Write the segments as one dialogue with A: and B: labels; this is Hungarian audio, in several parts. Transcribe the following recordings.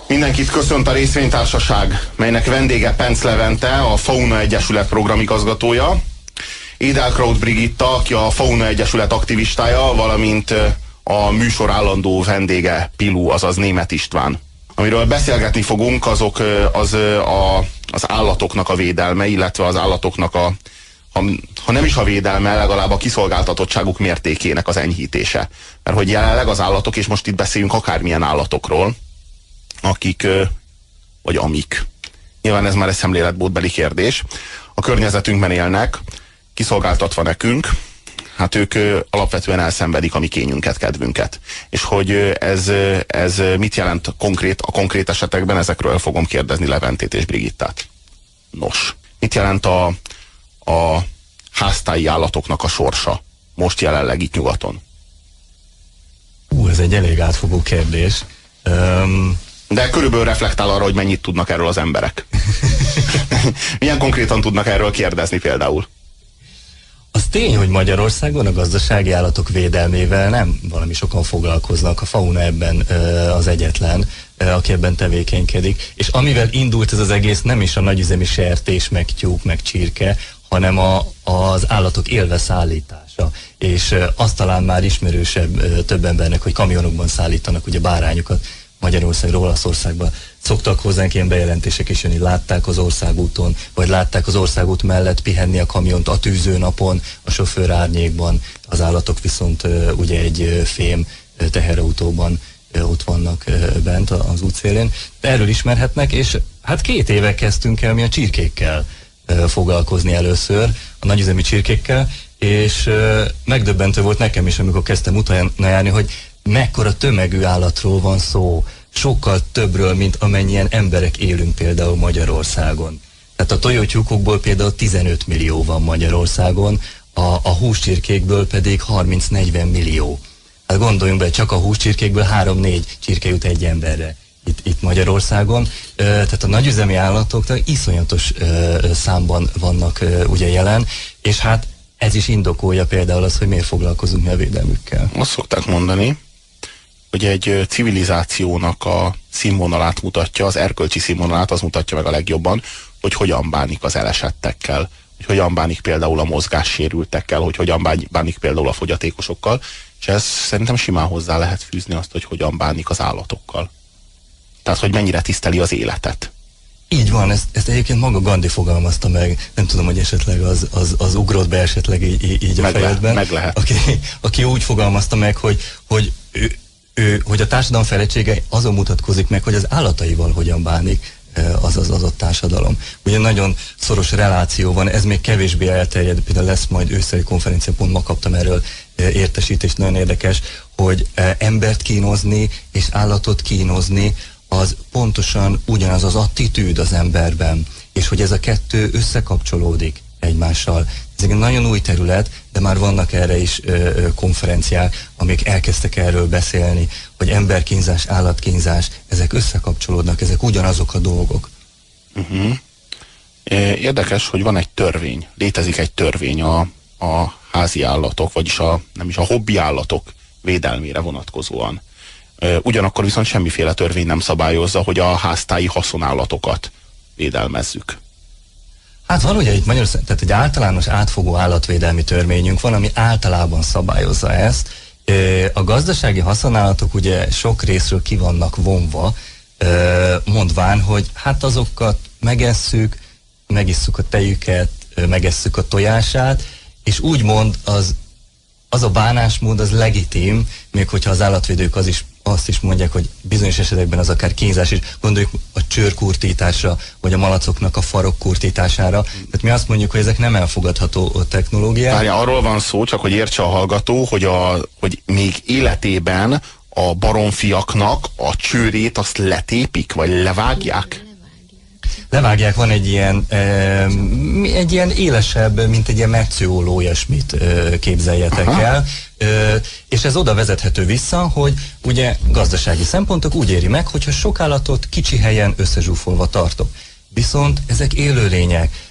A: Mindenkit köszönt a részvénytársaság, melynek vendége Penc Levente, a Fauna Egyesület programigazgatója, Edelkraut Brigitta, aki a Fauna Egyesület aktivistája, valamint a műsor állandó vendége Pilu, azaz Németh István. Amiről beszélgetni fogunk, az állatoknak a védelme, illetve az állatoknak ha nem is a védelme, legalább a kiszolgáltatottságuk mértékének az enyhítése. Mert hogy jelenleg az állatok, és most itt beszéljünk akármilyen állatokról, akik, vagy amik. Nyilván ez már egy szemléletbótbeli kérdés. A környezetünkben élnek, kiszolgáltatva nekünk, hát ők alapvetően elszenvedik a mi kényünket, kedvünket. És hogy ez mit jelent a konkrét esetekben, ezekről fogom kérdezni Leventét és Brigittát. Nos, mit jelent a háztáji állatoknak a sorsa most jelenleg itt nyugaton?
B: Ez egy elég átfogó kérdés.
A: De körülbelül reflektál arra, hogy mennyit tudnak erről az emberek. Milyen konkrétan tudnak erről kérdezni például?
B: Az tény, hogy Magyarországon a gazdasági állatok védelmével nem valami sokan foglalkoznak. A Fauna ebben az egyetlen, aki ebben tevékenykedik. És amivel indult ez az egész, nem is a nagyüzemi sertés, meg tyúk, meg csirke, hanem az állatok élve szállítása. És az talán már ismerősebb több embernek, hogy kamionokban szállítanak ugye bárányokat Magyarországról, Olaszországba. Szoktak hozzánk ilyen bejelentések is jönni, látták az országúton, vagy látták az országút mellett pihenni a kamiont a tűzőnapon, a sofőr árnyékban, az állatok viszont ugye egy fém teherautóban ott vannak bent az útszélén. Erről ismerhetnek, és hát 2 éve kezdtünk el mi a csirkékkel foglalkozni először, a nagyüzemi csirkékkel, és megdöbbentő volt nekem is, amikor kezdtem utána járni, hogy mekkora tömegű állatról van szó, sokkal többről, mint amennyien emberek élünk például Magyarországon. Tehát a tojótyúkokból például 15 millió van Magyarországon, a húscsirkékből pedig 30-40 millió. Hát gondoljunk be, csak a húscsirkékből 3-4 csirke jut egy emberre itt Magyarországon. Tehát a nagyüzemi állatoknak iszonyatos számban vannak ugye jelen, és hát ez is indokolja például az, hogy miért foglalkozunk mi a védelmükkel.
A: Azt szokták mondani, hogy egy civilizációnak a színvonalát mutatja, az erkölcsi színvonalát az mutatja meg a legjobban, hogy hogyan bánik az elesettekkel, hogy hogyan bánik például a mozgássérültekkel, hogy hogyan bánik például a fogyatékosokkal, és ez szerintem simán hozzá lehet fűzni azt, hogy hogyan bánik az állatokkal. Tehát, hogy mennyire tiszteli az életet.
B: Így van, ezt egyébként maga Gandhi fogalmazta meg, nem tudom, hogy esetleg az ugrott be esetleg így a fejedben.
A: Meg lehet.
B: Aki úgy fogalmazta meg, hogy a társadalom fejlettsége azon mutatkozik meg, hogy az állataival hogyan bánik az adott társadalom. Ugye nagyon szoros reláció van, ez még kevésbé elterjed, például lesz majd ősszel konferencia, pont ma kaptam erről értesítést, nagyon érdekes, hogy embert kínozni és állatot kínozni, az pontosan ugyanaz az attitűd az emberben, és hogy ez a kettő összekapcsolódik egymással. Ez egy nagyon új terület, de már vannak erre is konferenciák, amik elkezdtek erről beszélni, hogy emberkínzás, állatkínzás, ezek összekapcsolódnak, ezek ugyanazok a dolgok.
A: Érdekes, hogy van egy törvény, létezik egy törvény a házi állatok, vagyis nem is a hobbi állatok védelmére vonatkozóan. Ugyanakkor viszont semmiféle törvény nem szabályozza, hogy a háztáji haszonállatokat védelmezzük.
B: Hát van ugye itt Magyarországon, tehát egy általános átfogó állatvédelmi törvényünk van, ami általában szabályozza ezt. A gazdasági haszonállatok ugye sok részről ki vannak vonva, mondván, hogy hát azokat megisszuk a tejüket, megesszük a tojását, és úgymond az a bánásmód az legitim, még hogyha az állatvédők azt is mondják, hogy bizonyos esetekben az akár kínzás is, gondoljuk a csőrkurtításra, vagy a malacoknak a farokkurtítására. Tehát mi azt mondjuk, hogy ezek nem elfogadható technológiák.
A: Várjál, arról van szó, csak hogy értse a hallgató, hogy még életében a baromfiaknak a csőrét azt letépik, vagy levágják?
B: Levágják, van egy ilyen élesebb, mint egy ilyen metszőolló, olyasmit képzeljetek el. És ez oda vezethető vissza, hogy ugye gazdasági szempontok úgy éri meg, hogyha sok állatot kicsi helyen összezsúfolva tartok. Viszont ezek élőlények,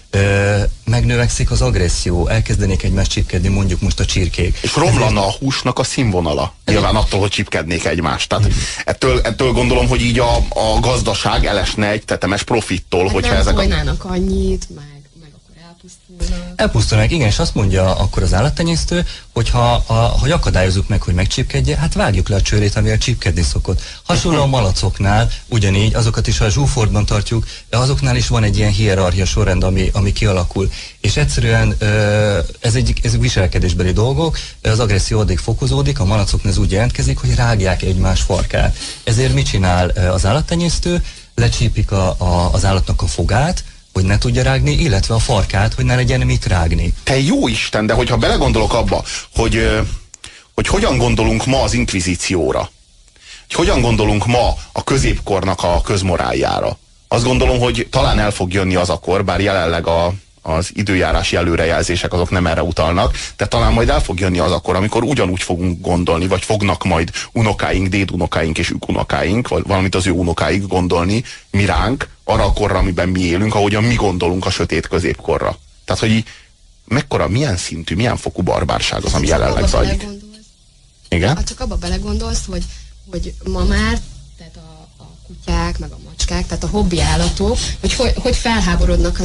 B: megnövekszik az agresszió, elkezdenék egymást csipkedni, mondjuk most a csirkék.
A: És romlana a húsnak a színvonala. Nyilván attól, hogy csipkednék egymást. Tehát ettől gondolom, hogy így a gazdaság elesne egy tetemes profittól,
C: hát
A: hogyha
C: nem
A: ezek
C: folynának annyit, meg akkor elpusztulnak.
B: Elpusztulnak, igen, és azt mondja akkor az állattenyésztő, hogy ha akadályozzuk meg, hogy megcsipkedje, hát vágjuk le a csőrét, amivel csipkedni szokott. Hasonló a malacoknál, ugyanígy, azokat is a zsúfoltban tartjuk, de azoknál is van egy ilyen hierarchia sorrend, ami kialakul. És egyszerűen ezek viselkedésbeli dolgok, az agresszió addig fokozódik, a malacoknál ez úgy jelentkezik, hogy rágják egymás farkát. Ezért mit csinál az állattenyésztő? Lecsípik az állatnak a fogát, hogy ne tudja rágni, illetve a farkát, hogy ne legyen mit rágni.
A: Te jó Isten, de hogyha belegondolok abba, hogy hogyan gondolunk ma az inkvizícióra, hogy hogyan gondolunk ma a középkornak a közmoráljára, azt gondolom, hogy talán el fog jönni az a kor, bár jelenleg az időjárási előrejelzések azok nem erre utalnak, de talán majd el fog jönni az akkor, amikor ugyanúgy fogunk gondolni, vagy fognak majd unokáink, dédunokáink és ükunokáink, vagy valamint az ő unokáink gondolni mi ránk, arra a korra, amiben mi élünk, ahogyan mi gondolunk a sötét középkorra. Tehát, hogy mekkora, milyen szintű, milyen fokú barbárság az, ami jelenleg zajlik. Igen?
C: Ha csak abba belegondolsz, hogy ma már, tehát a kutyák, meg a macskák, tehát a hobbi állatok, hogy felháborodnak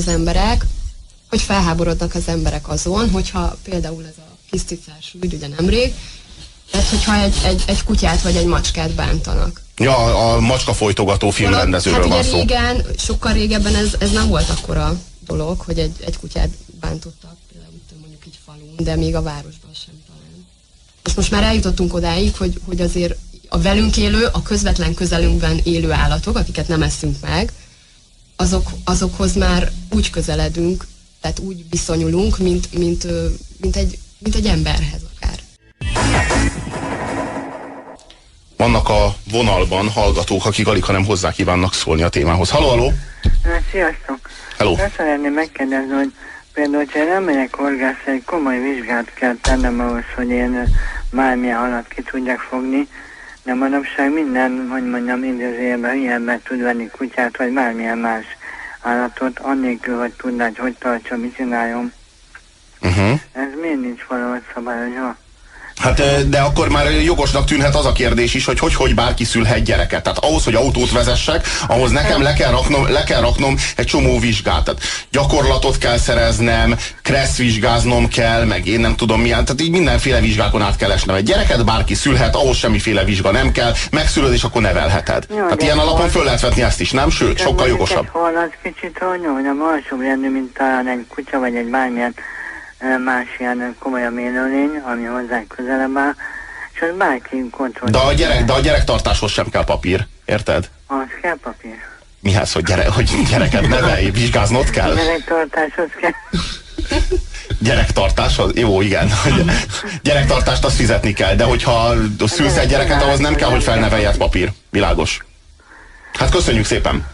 C: az emberek, azon, hogyha például ez a kis cicás ügy, ugye nemrég, tehát hogyha egy kutyát vagy egy macskát bántanak.
A: Ja, a macska folytogató filmrendezőről van szó.
C: Régen, sokkal régebben ez nem volt akkora dolog, hogy egy kutyát bántottak, például mondjuk így falun, de még a városban sem talán. És most már eljutottunk odáig, hogy azért a velünk élő, a közvetlen közelünkben élő állatok, akiket nem eszünk meg, azokhoz már úgy közeledünk, tehát úgy viszonyulunk, mint egy emberhez akár.
A: Vannak a vonalban hallgatók, akik alig, hanem hozzá kívánnak szólni a témához. Halló, halló!
D: Sziasztok!
A: Hello.
D: Azt szeretném megkérdezni, hogy például, hogyha nem megyek horgászra, egy komoly vizsgát kell tennem ahhoz, hogy én bármilyen halat ki tudjak fogni, de manapság minden, hogy mondjam, idézőjelben hülye ember tud venni kutyát, vagy bármilyen más állatot, annélkül, hogy tudná, hogy tartsa, mit csináljon. Ez miért nincs valahogy szabályozva?
A: Hát, de akkor már jogosnak tűnhet az a kérdés is, hogy bárki szülhet gyereket. Tehát ahhoz, hogy autót vezessek, ahhoz nekem le kell raknom egy csomó vizsgát. Tehát gyakorlatot kell szereznem, kresszvizsgáznom kell, meg én nem tudom milyen. Tehát így mindenféle vizsgákon át kell esnem. Egy gyereket bárki szülhet, ahhoz semmiféle vizsga nem kell, megszülöd és akkor nevelheted. Jó, tehát ilyen alapon föl lehet vetni ezt is, nem? Sőt, sokkal jogosabb.
D: Hol az kicsit, hogy a alsóbb rendű, mint talán egy kutya, vagy egy bármilyen más ilyen komolyabb élőlény, ami hozzá közelebb áll, és az bárki kontrollálja.
A: De a gyerektartáshoz sem kell papír, érted?
D: Az kell papír.
A: Mihez, hogy gyereket nevelj, vizsgáznod kell?
D: Gyerektartáshoz kell.
A: Gyerektartáshoz? Jó, igen. Gyerektartást azt fizetni kell, de hogyha szülsz egy gyereket, ahhoz nem kell, hogy felneveljed papír. Világos. Hát köszönjük szépen.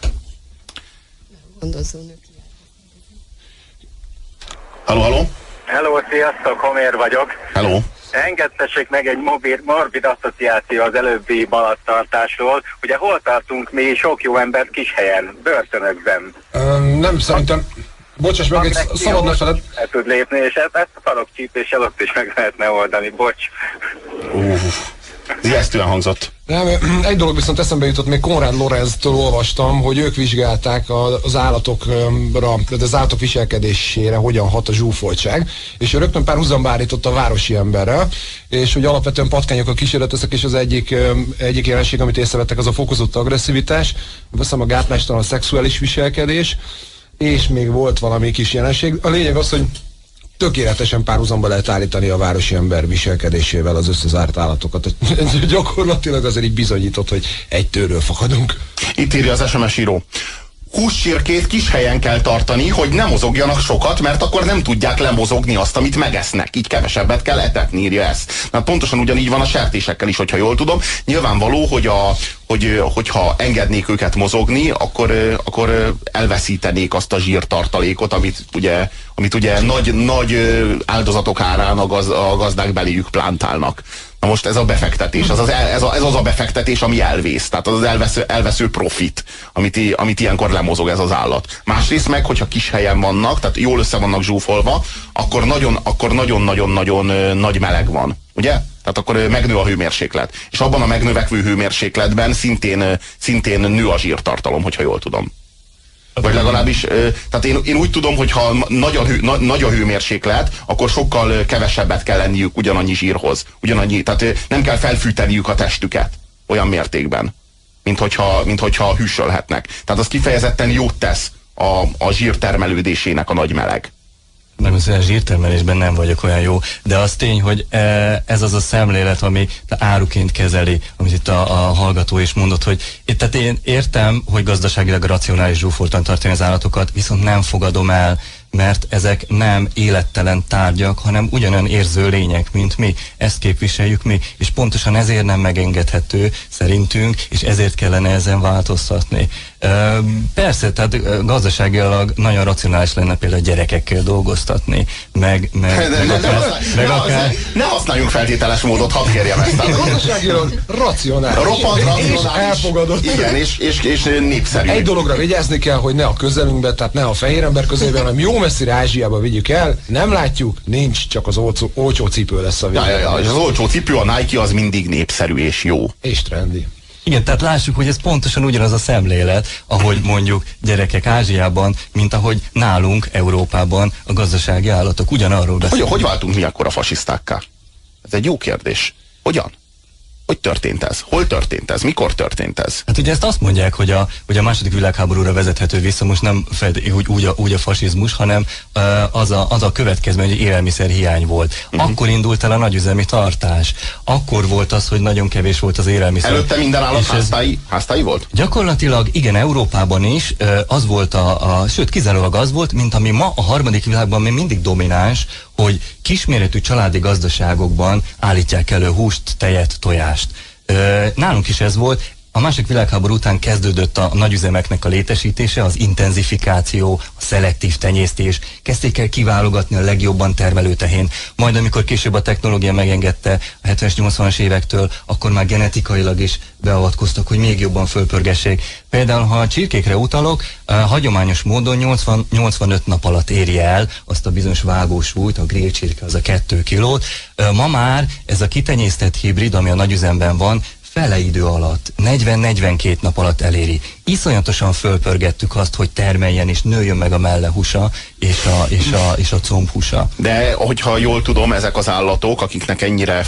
A: Halló, halló?
E: Hello, sziasztok, Homér vagyok.
A: Hello.
E: Engedtessék meg egy morbid asszociáció az előbbi balattartásról. Ugye hol tartunk mi sok jó embert Kishelyen, börtönökben?
F: Nem, szerintem... Bocsáss meg, egy szabadna felett.
E: El tud lépni, és ezt a farokcsípéssel ott is meg lehetne oldani, bocs.
A: Ijesztően hangzott.
F: Nem, egy dolog viszont eszembe jutott, még Konrád Lorenztől olvastam, hogy ők vizsgálták az állatokra, az állatok viselkedésére hogyan hat a zsúfoltság, és ő rögtön párhuzamba állította a városi emberrel, és hogy alapvetően patkányokkal kísérleteztek, és az egyik jelenség, amit észrevettek, az a fokozott agresszivitás, veszem a gátlástalan szexuális viselkedés, és még volt valami kis jelenség. A lényeg az, hogy tökéletesen párhuzamba lehet állítani a városi ember viselkedésével az összezárt állatokat. Gyakorlatilag azért így bizonyított, hogy egy tőről fakadunk.
A: Itt írja az SMS író. Húscsirkét kis helyen kell tartani, hogy ne mozogjanak sokat, mert akkor nem tudják lemozogni azt, amit megesznek. Így kevesebbet kell etetni, írja ezt. Mert pontosan ugyanígy van a sertésekkel is, hogyha jól tudom. Nyilvánvaló, hogyha engednék őket mozogni, akkor elveszítenék azt a zsírtartalékot, amit ugye nagy áldozatok árán a gazdák beléjük plántálnak. Na most ez a befektetés, ez az a befektetés, ami elvész. Tehát az elvesző profit, amit ilyenkor lemozog ez az állat. Másrészt meg, hogyha kis helyen vannak, tehát jól össze vannak zsúfolva, akkor nagyon-nagyon nagy meleg van. Ugye? Tehát akkor megnő a hőmérséklet. És abban a megnövekvő hőmérsékletben szintén nő a zsírtartalom, hogyha jól tudom. Vagy legalábbis, tehát én úgy tudom, hogy ha nagy a hőmérséklet, akkor sokkal kevesebbet kell lenniük ugyanannyi zsírhoz. Tehát nem kell felfűteniük a testüket olyan mértékben, mint hogyha hűsölhetnek. Tehát az kifejezetten jót tesz a zsír termelődésének a nagy meleg.
B: Megmondom, a zsírtermelésben nem vagyok olyan jó, de az tény, hogy ez az a szemlélet, ami áruként kezeli, amit itt a hallgató is mondott, hogy tehát én értem, hogy gazdaságilag racionális zsúfoltan tartani az állatokat, viszont nem fogadom el, mert ezek nem élettelen tárgyak, hanem ugyanolyan érző lények, mint mi. Ezt képviseljük mi, és pontosan ezért nem megengedhető szerintünk, és ezért kellene ezen változtatni. Persze, tehát gazdaságilag nagyon racionális lenne például gyerekekkel dolgoztatni, meg akár...
A: Ne használjunk feltételes módot, hadd kérjem ezt.
F: Gazdaságilag racionális.
A: Roppant racionális.
F: És elfogadott.
A: Igen, és népszerű.
F: Egy dologra vigyázni kell, hogy ne a közelünkbe, tehát ne a fehér ember közelében, hanem jó messzire Ázsiába vigyük el, nem látjuk, nincs, csak az olcsó cipő lesz a világon.
A: És az olcsó cipő, a Nike az mindig népszerű és jó.
F: És trendi.
B: Igen, tehát lássuk, hogy ez pontosan ugyanaz a szemlélet, ahogy mondjuk gyerekek Ázsiában, mint ahogy nálunk Európában a gazdasági állatok. Ugyanarról beszélünk.
A: Hogy váltunk mi akkor a fasisztákká? Ez egy jó kérdés. Hogyan? Hogy történt ez? Hol történt ez? Mikor történt ez?
B: Hát ugye ezt azt mondják, hogy a második világháborúra vezethető vissza, most nem úgy a fasizmus, hanem az a következmény, hogy élelmiszer hiány volt. Akkor indult el a nagyüzemi tartás. Akkor volt az, hogy nagyon kevés volt az élelmiszer.
A: Előtte minden állat háztai volt?
B: Gyakorlatilag igen, Európában is az volt sőt kizárólag az volt, mint ami ma a harmadik világban még mindig domináns, hogy kisméretű családi gazdaságokban állítják elő húst, tejet, tojást. Nálunk is ez volt. A második világháború után kezdődött a nagyüzemeknek a létesítése, az intenzifikáció, a szelektív tenyésztés, kezdték el kiválogatni a legjobban termelő tehén. Majd amikor később a technológia megengedte a 70-es, 80-as évektől, akkor már genetikailag is beavatkoztak, hogy még jobban fölpörgessék. Például, ha a csirkékre utalok, hagyományos módon 80-85 nap alatt éri el azt a bizonyos vágósúlyt, a grill csirke az a 2 kilót. Ma már ez a kitenyésztett hibrid, ami a nagyüzemben van, fele idő alatt, 40-42 nap alatt eléri. Iszonyatosan fölpörgettük azt, hogy termeljen és nőjön meg a mellehúsa és a combhúsa.
A: De hogyha jól tudom, ezek az állatok, akiknek ennyire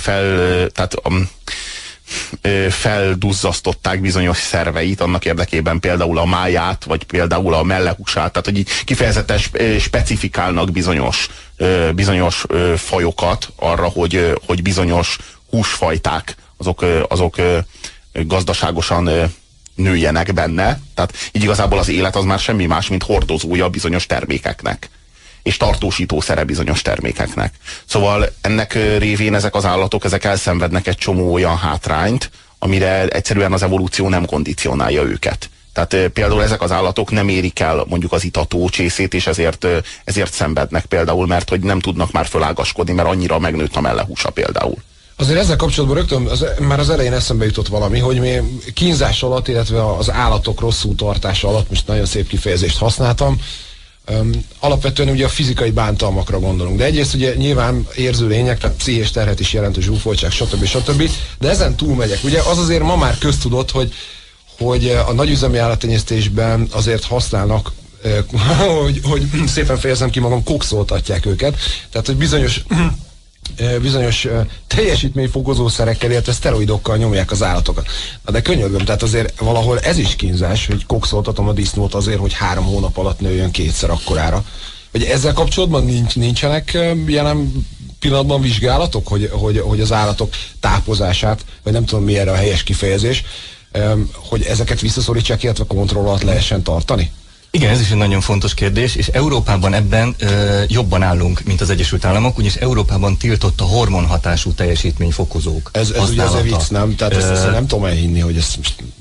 A: felduzzasztották bizonyos szerveit, annak érdekében például a máját, vagy például a mellehúsát, tehát hogy kifejezetten specifikálnak bizonyos fajokat arra, hogy bizonyos húsfajták azok gazdaságosan nőjenek benne. Tehát így igazából az élet az már semmi más, mint hordozója bizonyos termékeknek. És tartósítószere bizonyos termékeknek. Szóval ennek révén ezek az állatok, ezek elszenvednek egy csomó olyan hátrányt, amire egyszerűen az evolúció nem kondicionálja őket. Tehát például ezek az állatok nem érik el mondjuk az itató csészét, és ezért szenvednek például, mert hogy nem tudnak már fölágaskodni, mert annyira megnőtt a mellehúsa például.
F: Azért ezzel kapcsolatban rögtön már az elején eszembe jutott valami, hogy mi kínzás alatt, illetve az állatok rosszul tartása alatt, most nagyon szép kifejezést használtam, alapvetően ugye a fizikai bántalmakra gondolunk. De egyrészt ugye nyilván érző lények, tehát pszichés terhet is jelentő zsúfoltság, stb. De ezen túlmegyek. Ugye az azért ma már köztudott, hogy a nagyüzemi állattenyésztésben azért használnak, hogy szépen fejezem ki magam, kokszoltatják őket. Tehát, hogy bizonyos teljesítményfokozószerekkel, illetve szteroidokkal nyomják az állatokat. Na de könyörgöm, tehát azért valahol ez is kínzás, hogy kokszoltatom a disznót azért, hogy 3 hónap alatt nőjön 2-szer akkorára. Hogy ezzel kapcsolatban nincsenek jelen pillanatban vizsgálatok, hogy az állatok tápozását, vagy nem tudom mi erre a helyes kifejezés, hogy ezeket visszaszorítsák, illetve kontroll alatt lehessen tartani?
B: Igen, ez is egy nagyon fontos kérdés, és Európában ebben jobban állunk, mint az Egyesült Államok, ugyanis Európában tiltott a hormonhatású teljesítményfokozók
F: ez ugye az a vicc, nem? Tehát ezt nem tudom elhinni, hogy ezt most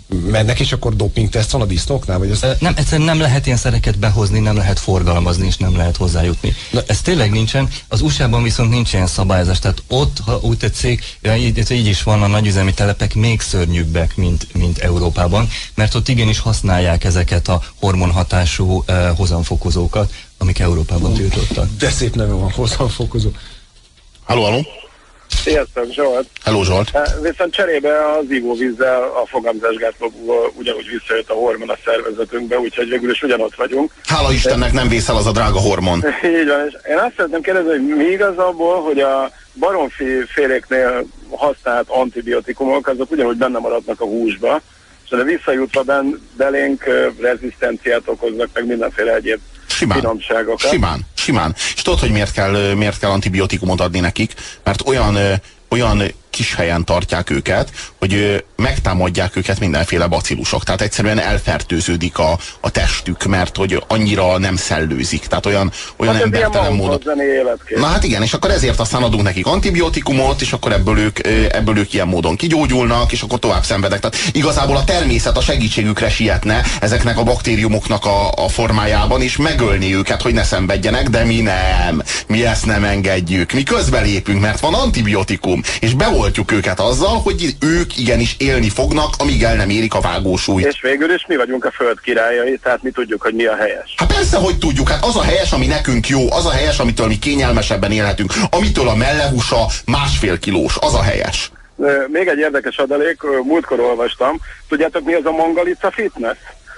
F: mennek, és akkor dopingteszt van a disznóknál? Vagy ez...
B: Nem, egyszerűen nem lehet ilyen szereket behozni, nem lehet forgalmazni, és nem lehet hozzájutni. Ez tényleg nincsen. Az USA-ban viszont nincs ilyen szabályozás. Tehát ott, ha úgy tetszik, így is van, a nagyüzemi telepek még szörnyűbbek, mint Európában, mert ott igenis használják ezeket a hormonhatású hozamfokozókat, amik Európában tiltottak.
F: De szép neve van, hozamfokozó.
A: Halló?
G: Sziasztok, Zsolt!
A: Hello, Zsolt!
G: Viszont cserébe az ivóvízzel a fogamzásgátlóból ugyanúgy visszajött a hormon a szervezetünkbe, úgyhogy végül is ugyanott vagyunk.
A: Hála Istennek nem vészel az a drága hormon.
G: Így van, és én azt szeretném kérdezni, hogy mi igaz abból, hogy a baromfi féléknél használt antibiotikumok, azok ugyanúgy benne maradnak a húsba, és de visszajutva belénk rezisztenciát okoznak, meg mindenféle egyéb finomságokat.
A: Simán. És tudod, hogy miért kell antibiotikumot adni nekik? Mert olyan kis helyen tartják őket, hogy megtámadják őket mindenféle bacillusok. Tehát egyszerűen elfertőződik a testük, mert hogy annyira nem szellőzik. Tehát olyan embertelen módon. Na hát igen, és akkor ezért aztán adunk nekik antibiotikumot, és akkor ebből ők ilyen módon kigyógyulnak, és akkor tovább szenvedek. Tehát igazából a természet a segítségükre sietne ezeknek a baktériumoknak a formájában, és megölni őket, hogy ne szenvedjenek, de mi nem. Mi ezt nem engedjük. Mi közbelépünk, mert van antibiotikum, és beoltjuk őket azzal, hogy ők igenis élni fognak, amíg el nem érik a vágósúlyt.
G: És végül is mi vagyunk a föld királyai, tehát mi tudjuk, hogy mi a helyes.
A: Hát persze, hogy tudjuk, hát az a helyes, ami nekünk jó, az a helyes, amitől mi kényelmesebben élhetünk, amitől a mellehúsa 1,5 kilós, az a helyes.
G: Még egy érdekes adalék, múltkor olvastam, tudjátok mi az a Mongalica Fitness?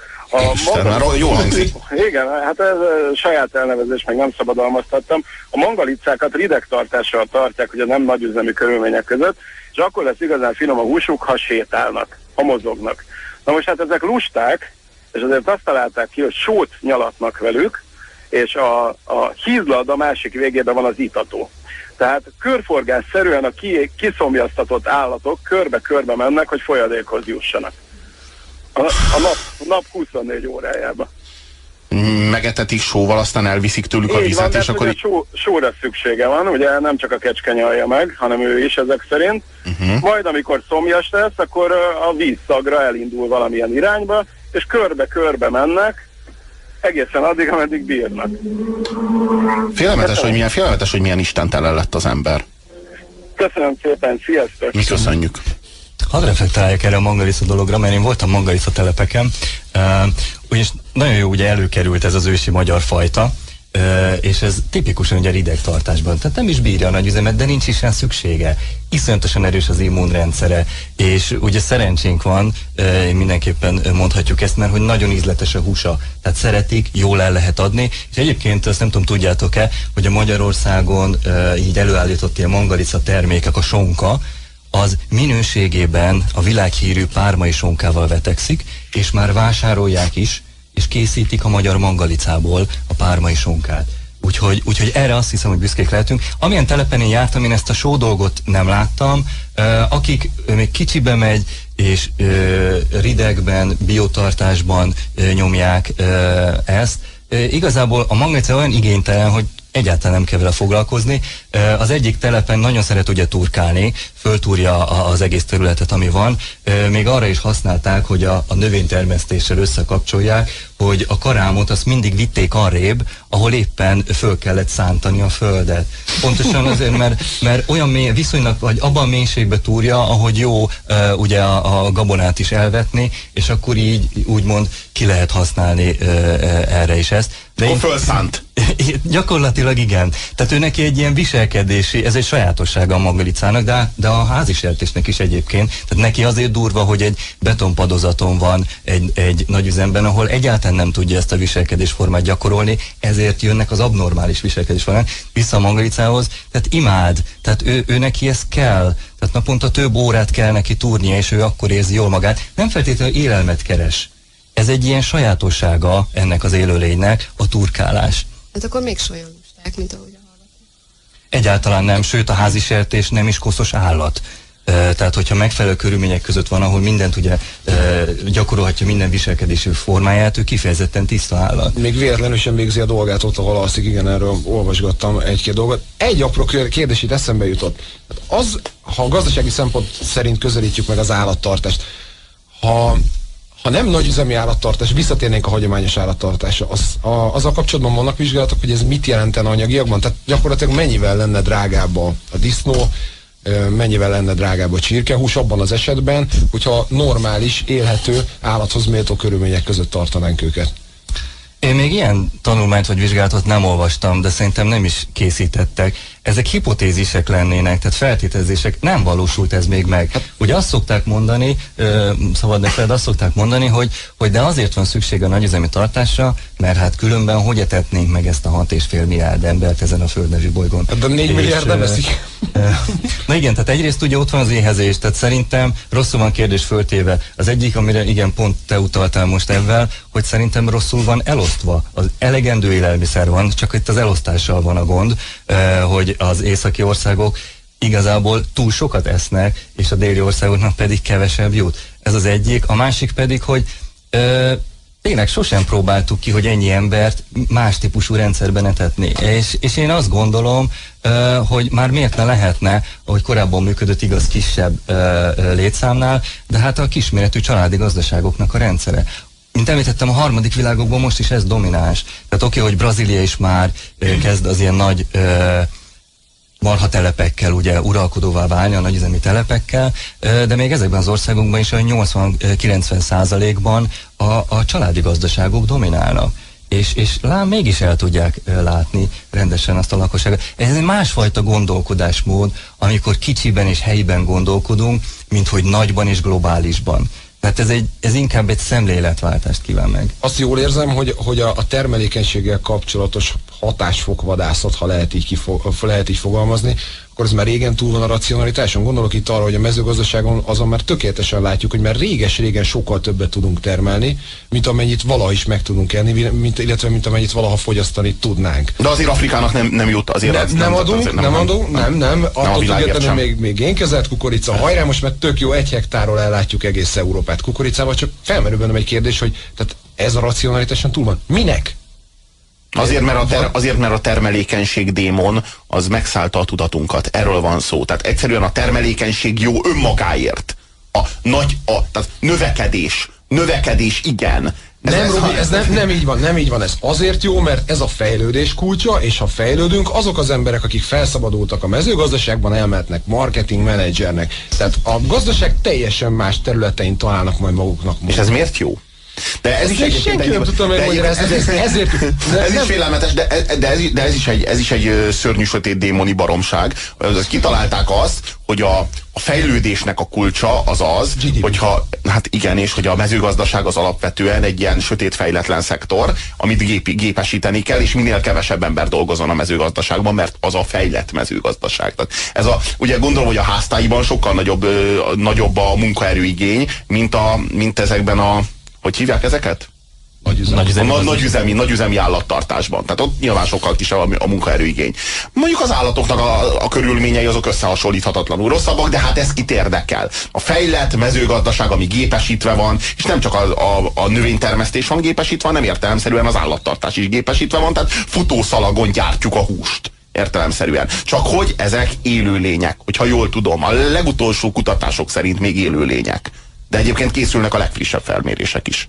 A: Már jól hangzik.
G: Igen, hát ez saját elnevezés, meg nem szabadalmaztattam. A mangalicákat ridegtartással tartják, ugye nem nagyüzemi körülmények között, és akkor lesz igazán finom a húsuk, ha sétálnak, ha mozognak. Na most hát ezek lusták, és azért azt találták ki, hogy sót nyalatnak velük, és a hízlad a másik végében van az itató. Tehát körforgásszerűen a kiszomjaztatott állatok körbe-körbe mennek, hogy folyadékhoz jussanak. A nap 24 órájában.
A: Megetetik sóval, aztán elviszik tőlük a vizet,
G: van,
A: és akkor...
G: Sóra szüksége van, ugye nem csak a kecske nyalja meg, hanem ő is ezek szerint. Majd amikor szomjas lesz, akkor a vízszagra elindul valamilyen irányba, és körbe-körbe mennek, egészen addig, ameddig bírnak.
A: Félelmetes, hogy milyen istentelen lett az ember.
G: Köszönöm szépen, sziasztok!
A: Mi köszönjük.
B: Hadd reflektáljak erre a mangalica dologra, mert én voltam mangalica telepeken, és nagyon jó, ugye előkerült ez az ősi magyar fajta, és ez tipikusan ugye ridegtartásban, tehát nem is bírja a nagyüzemet, de nincs is rá szüksége. Iszonyatosan erős az immunrendszere, és ugye szerencsénk van, mindenképpen mondhatjuk ezt, mert hogy nagyon ízletes a húsa, tehát szeretik, jól el lehet adni, és egyébként azt nem tudom, tudjátok-e, hogy a Magyarországon így előállított ilyen mangalica termékek, a sonka, az minőségében a világhírű pármai sonkával vetekszik, és már vásárolják is, és készítik a magyar mangalicából a pármai sonkát. Úgyhogy erre azt hiszem, hogy büszkék lehetünk. Amilyen telepen én jártam, én ezt a só dolgot nem láttam. Akik még kicsibe megy, és ridegben, biotartásban nyomják ezt, igazából a mangalica olyan igénytelen, hogy egyáltalán nem kell vele foglalkozni. Az egyik telepen nagyon szeret ugye turkálni, föltúrja az egész területet, ami van. Még arra is használták, hogy a növénytermesztéssel összekapcsolják, hogy a karámot azt mindig vitték arrébb, ahol éppen föl kellett szántani a földet. Pontosan azért, mert olyan viszonylag, vagy abban a mélységbe túrja, ahogy jó ugye a gabonát is elvetni, és akkor így úgymond ki lehet használni erre is ezt.
A: De akkor fölszánt.
B: Gyakorlatilag igen. Tehát ő neki egy ilyen viselkedési, ez egy sajátossága a mangalicának, de a házisertésnek is egyébként. Tehát neki azért durva, hogy egy betonpadozaton van egy nagyüzemben, ahol egyáltalán nem tudja ezt a viselkedésformát gyakorolni, ezért jönnek az abnormális viselkedésformák vissza a mangalicához. Tehát imád, tehát ő neki ez kell. Tehát naponta több órát kell neki túrnia, és ő akkor érzi jól magát. Nem feltétlenül élelmet keres. Ez egy ilyen sajátossága ennek az élőlénynek, a turkálás.
C: Hát akkor még olyan lusták, mint ahogy hallottam.
B: Egyáltalán nem, sőt a házisertés nem is koszos állat. Tehát, hogyha megfelelő körülmények között van, ahol mindent ugye gyakorolhatja minden viselkedési formáját, ő kifejezetten tiszta állat.
F: Még véletlenül sem végzi a dolgát ott, ahol alszik, igen, erről olvasgattam egy-két dolgot. Egy apró kérdés itt eszembe jutott. Az, ha a gazdasági szempont szerint közelítjük meg az állattartást, ha Ha nem nagyüzemi állattartás, visszatérnénk a hagyományos állattartásra, azzal kapcsolatban vannak vizsgálatok, hogy ez mit jelenten anyagiakban? Tehát gyakorlatilag mennyivel lenne drágább a disznó, mennyivel lenne drágább a csirkehús abban az esetben, hogyha normális, élhető, állathoz méltó körülmények között tartanánk őket?
B: Én még ilyen tanulmányt vagy vizsgálatot nem olvastam, de szerintem nem is készítettek. Ezek hipotézisek lennének, tehát feltételezések, nem valósult ez még meg. Ugye azt szokták mondani, szabad neked, azt szokták mondani, hogy de azért van szükség a nagyüzemi tartásra, mert hát különben hogy etetnénk meg ezt a 6,5 milliárd embert ezen a földnevű bolygón.
F: De 4 milliárd nem eszik.
B: Na igen, tehát egyrészt ugye ott van az éhezés, tehát szerintem rosszul van kérdés föltéve. Az egyik, amire igen, pont te utaltál most ebben, hogy szerintem rosszul van elosztva. Az elegendő élelmiszer van, csak itt az elosztással van a gond, hogy az északi országok igazából túl sokat esznek, és a déli országoknak pedig kevesebb jut. Ez az egyik. A másik pedig, hogy tényleg sosem próbáltuk ki, hogy ennyi embert más típusú rendszerben etetni. És én azt gondolom, hogy már miért ne lehetne, ahogy korábban működött, igaz, kisebb létszámnál, de hát a kisméretű családi gazdaságoknak a rendszere. Mint említettem, a harmadik világokban most is ez domináns. Tehát oké, hogy Brazília is már kezd az ilyen nagy marhatelepekkel ugye uralkodóvá válni, a nagyüzemi telepekkel, de még ezekben az országokban is a 80-90%-ban a családi gazdaságok dominálnak. És mégis el tudják látni rendesen azt a lakosságot. Ez egy másfajta gondolkodásmód, amikor kicsiben és helyiben gondolkodunk, mint hogy nagyban és globálisban. Tehát ez inkább egy szemléletváltást kíván meg.
F: Azt jól érzem, hogy a termelékenységgel kapcsolatos hatásfokvadászat, ha lehet így fogalmazni, akkor ez már régen túl van a racionalitáson. Gondolok itt arra, hogy a mezőgazdaságon azon már tökéletesen látjuk, hogy már réges-régen sokkal többet tudunk termelni, mint amennyit valaha is meg tudunk enni, illetve mint amennyit valaha fogyasztani tudnánk.
A: De azért Afrikának nem jut azért.
F: Nem. Attól függetlenül még génkezelt kukorica, hajrá, most már tök jó, 1 hektárról ellátjuk egész Európát kukoricával, csak felmerül bennem egy kérdés, hogy tehát ez a racionalitáson túl van. Minek?
A: Azért, mert a termelékenység démon az megszállta a tudatunkat. Erről van szó. Tehát egyszerűen a termelékenység jó önmagáért. Tehát növekedés, igen.
F: Nem így van. Ez azért jó, mert ez a fejlődés kulcsa, és ha fejlődünk, azok az emberek, akik felszabadultak a mezőgazdaságban, elmehetnek marketing menedzsernek. Tehát a gazdaság teljesen más területein találnak majd maguknak.
A: És ez miért jó? De ez is
F: senki nem tudta megmagyarázni, ezért...
A: Ez is félelmetes, de ez is egy szörnyű sötét démoni baromság. Kitalálták azt, hogy a fejlődésnek a kulcsa az, hogyha, hát igen, és hogy a mezőgazdaság az alapvetően egy ilyen sötét fejletlen szektor, amit gépesíteni kell, és minél kevesebb ember dolgozzon a mezőgazdaságban, mert az a fejlett mezőgazdaság. Tehát ugye gondolom, hogy a háztáiban sokkal nagyobb a munkaerőigény, mint ezekben hogy hívják ezeket? Nagyüzemi állattartásban. Tehát ott nyilván sokkal kisebb a munkaerőigény. Mondjuk az állatoknak a körülményei azok összehasonlíthatatlanul rosszabbak, de hát ez kit érdekel. A fejlett mezőgazdaság, ami gépesítve van, és nem csak a növénytermesztés van gépesítve, hanem értelemszerűen az állattartás is gépesítve van, tehát futószalagon gyártjuk a húst. Értelemszerűen. Csak hogy ezek élőlények, hogyha jól tudom. A legutolsó kutatások szerint még élőlények. De egyébként készülnek a legfrissebb felmérések is.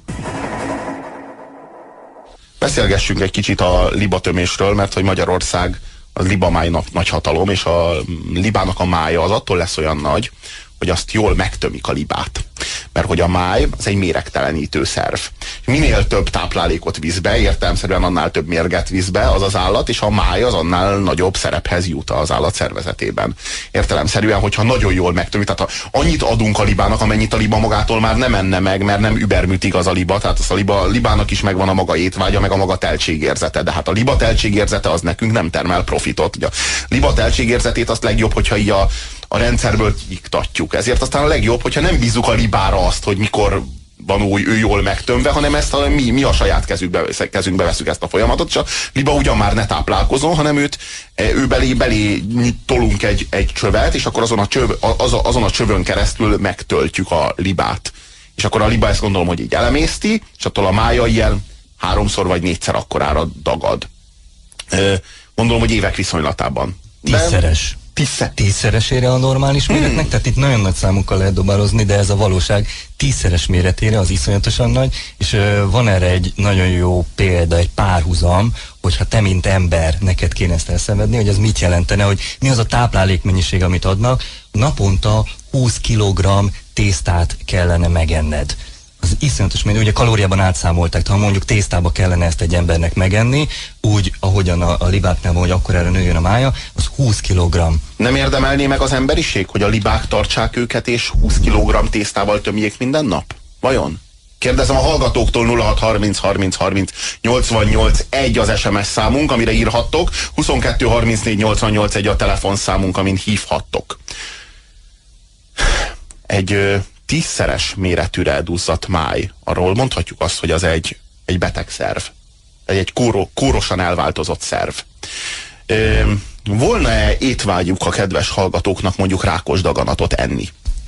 A: Beszélgessünk egy kicsit a libatömésről, mert hogy Magyarország az libamáj nagyhatalom, és a libának a mája az attól lesz olyan nagy, hogy azt jól megtömik a libát. Mert hogy a máj az egy méregtelenítő szerv. Minél több táplálékot visz be, értelemszerűen annál több mérget visz be az az állat, és a máj az annál nagyobb szerephez jut az állat szervezetében. Értelemszerűen, hogyha nagyon jól megtömik, tehát annyit adunk a libának, amennyit a liba magától már nem enne meg, mert nem übermütig az a liba, tehát az a libának is megvan a maga étvágya, meg a maga teltségérzete, de hát a liba teltségérzete az nekünk nem termel profitot. Ugye a liba teltségérzetét azt legjobb, hogyha így a rendszerből kiiktatjuk. Ezért aztán a legjobb, hogyha nem bízzuk a libára azt, hogy mikor van ő jól megtömve, hanem ezt mi a saját kezünkbe veszük ezt a folyamatot, és a liba ugyan már ne táplálkozon, hanem ő belé tolunk egy csövet, és akkor azon a csövön keresztül megtöltjük a libát. És akkor a liba ezt gondolom, hogy így elemészti, és attól a mája ilyen 3-szor vagy 4-szer akkorára dagad. Gondolom, hogy évek viszonylatában.
B: 10-szeres. 10-szeresére a normális méretnek, tehát itt nagyon nagy számokkal lehet dobálozni, de ez a valóság 10-szeres méretére, az iszonyatosan nagy, és van erre egy nagyon jó példa, egy párhuzam, hogyha te, mint ember, neked kéne ezt elszenvedni, hogy ez mit jelentene, hogy mi az a táplálékmennyiség, amit adnak, naponta 20 kg tésztát kellene megenned. Az iszonyatos menő, ugye kalóriában átszámolták, ha mondjuk tésztába kellene ezt egy embernek megenni, úgy, ahogyan a libáknál van, hogy akkor erre nőjön a mája, az 20 kg.
A: Nem érdemelné meg az emberiség, hogy a libák tartsák őket, és 20 kg tésztával tömjék minden nap? Vajon? Kérdezem a hallgatóktól. 0630 30 30 88 1 az SMS számunk, amire írhattok, 22 34 88 1 a telefonszámunk, amin hívhattok. Egy 10-szeres méretűre duzzadt máj, arról mondhatjuk azt, hogy az egy beteg szerv. Egy kórosan elváltozott szerv. Volna-e étvágyuk a kedves hallgatóknak mondjuk rákos daganatot enni?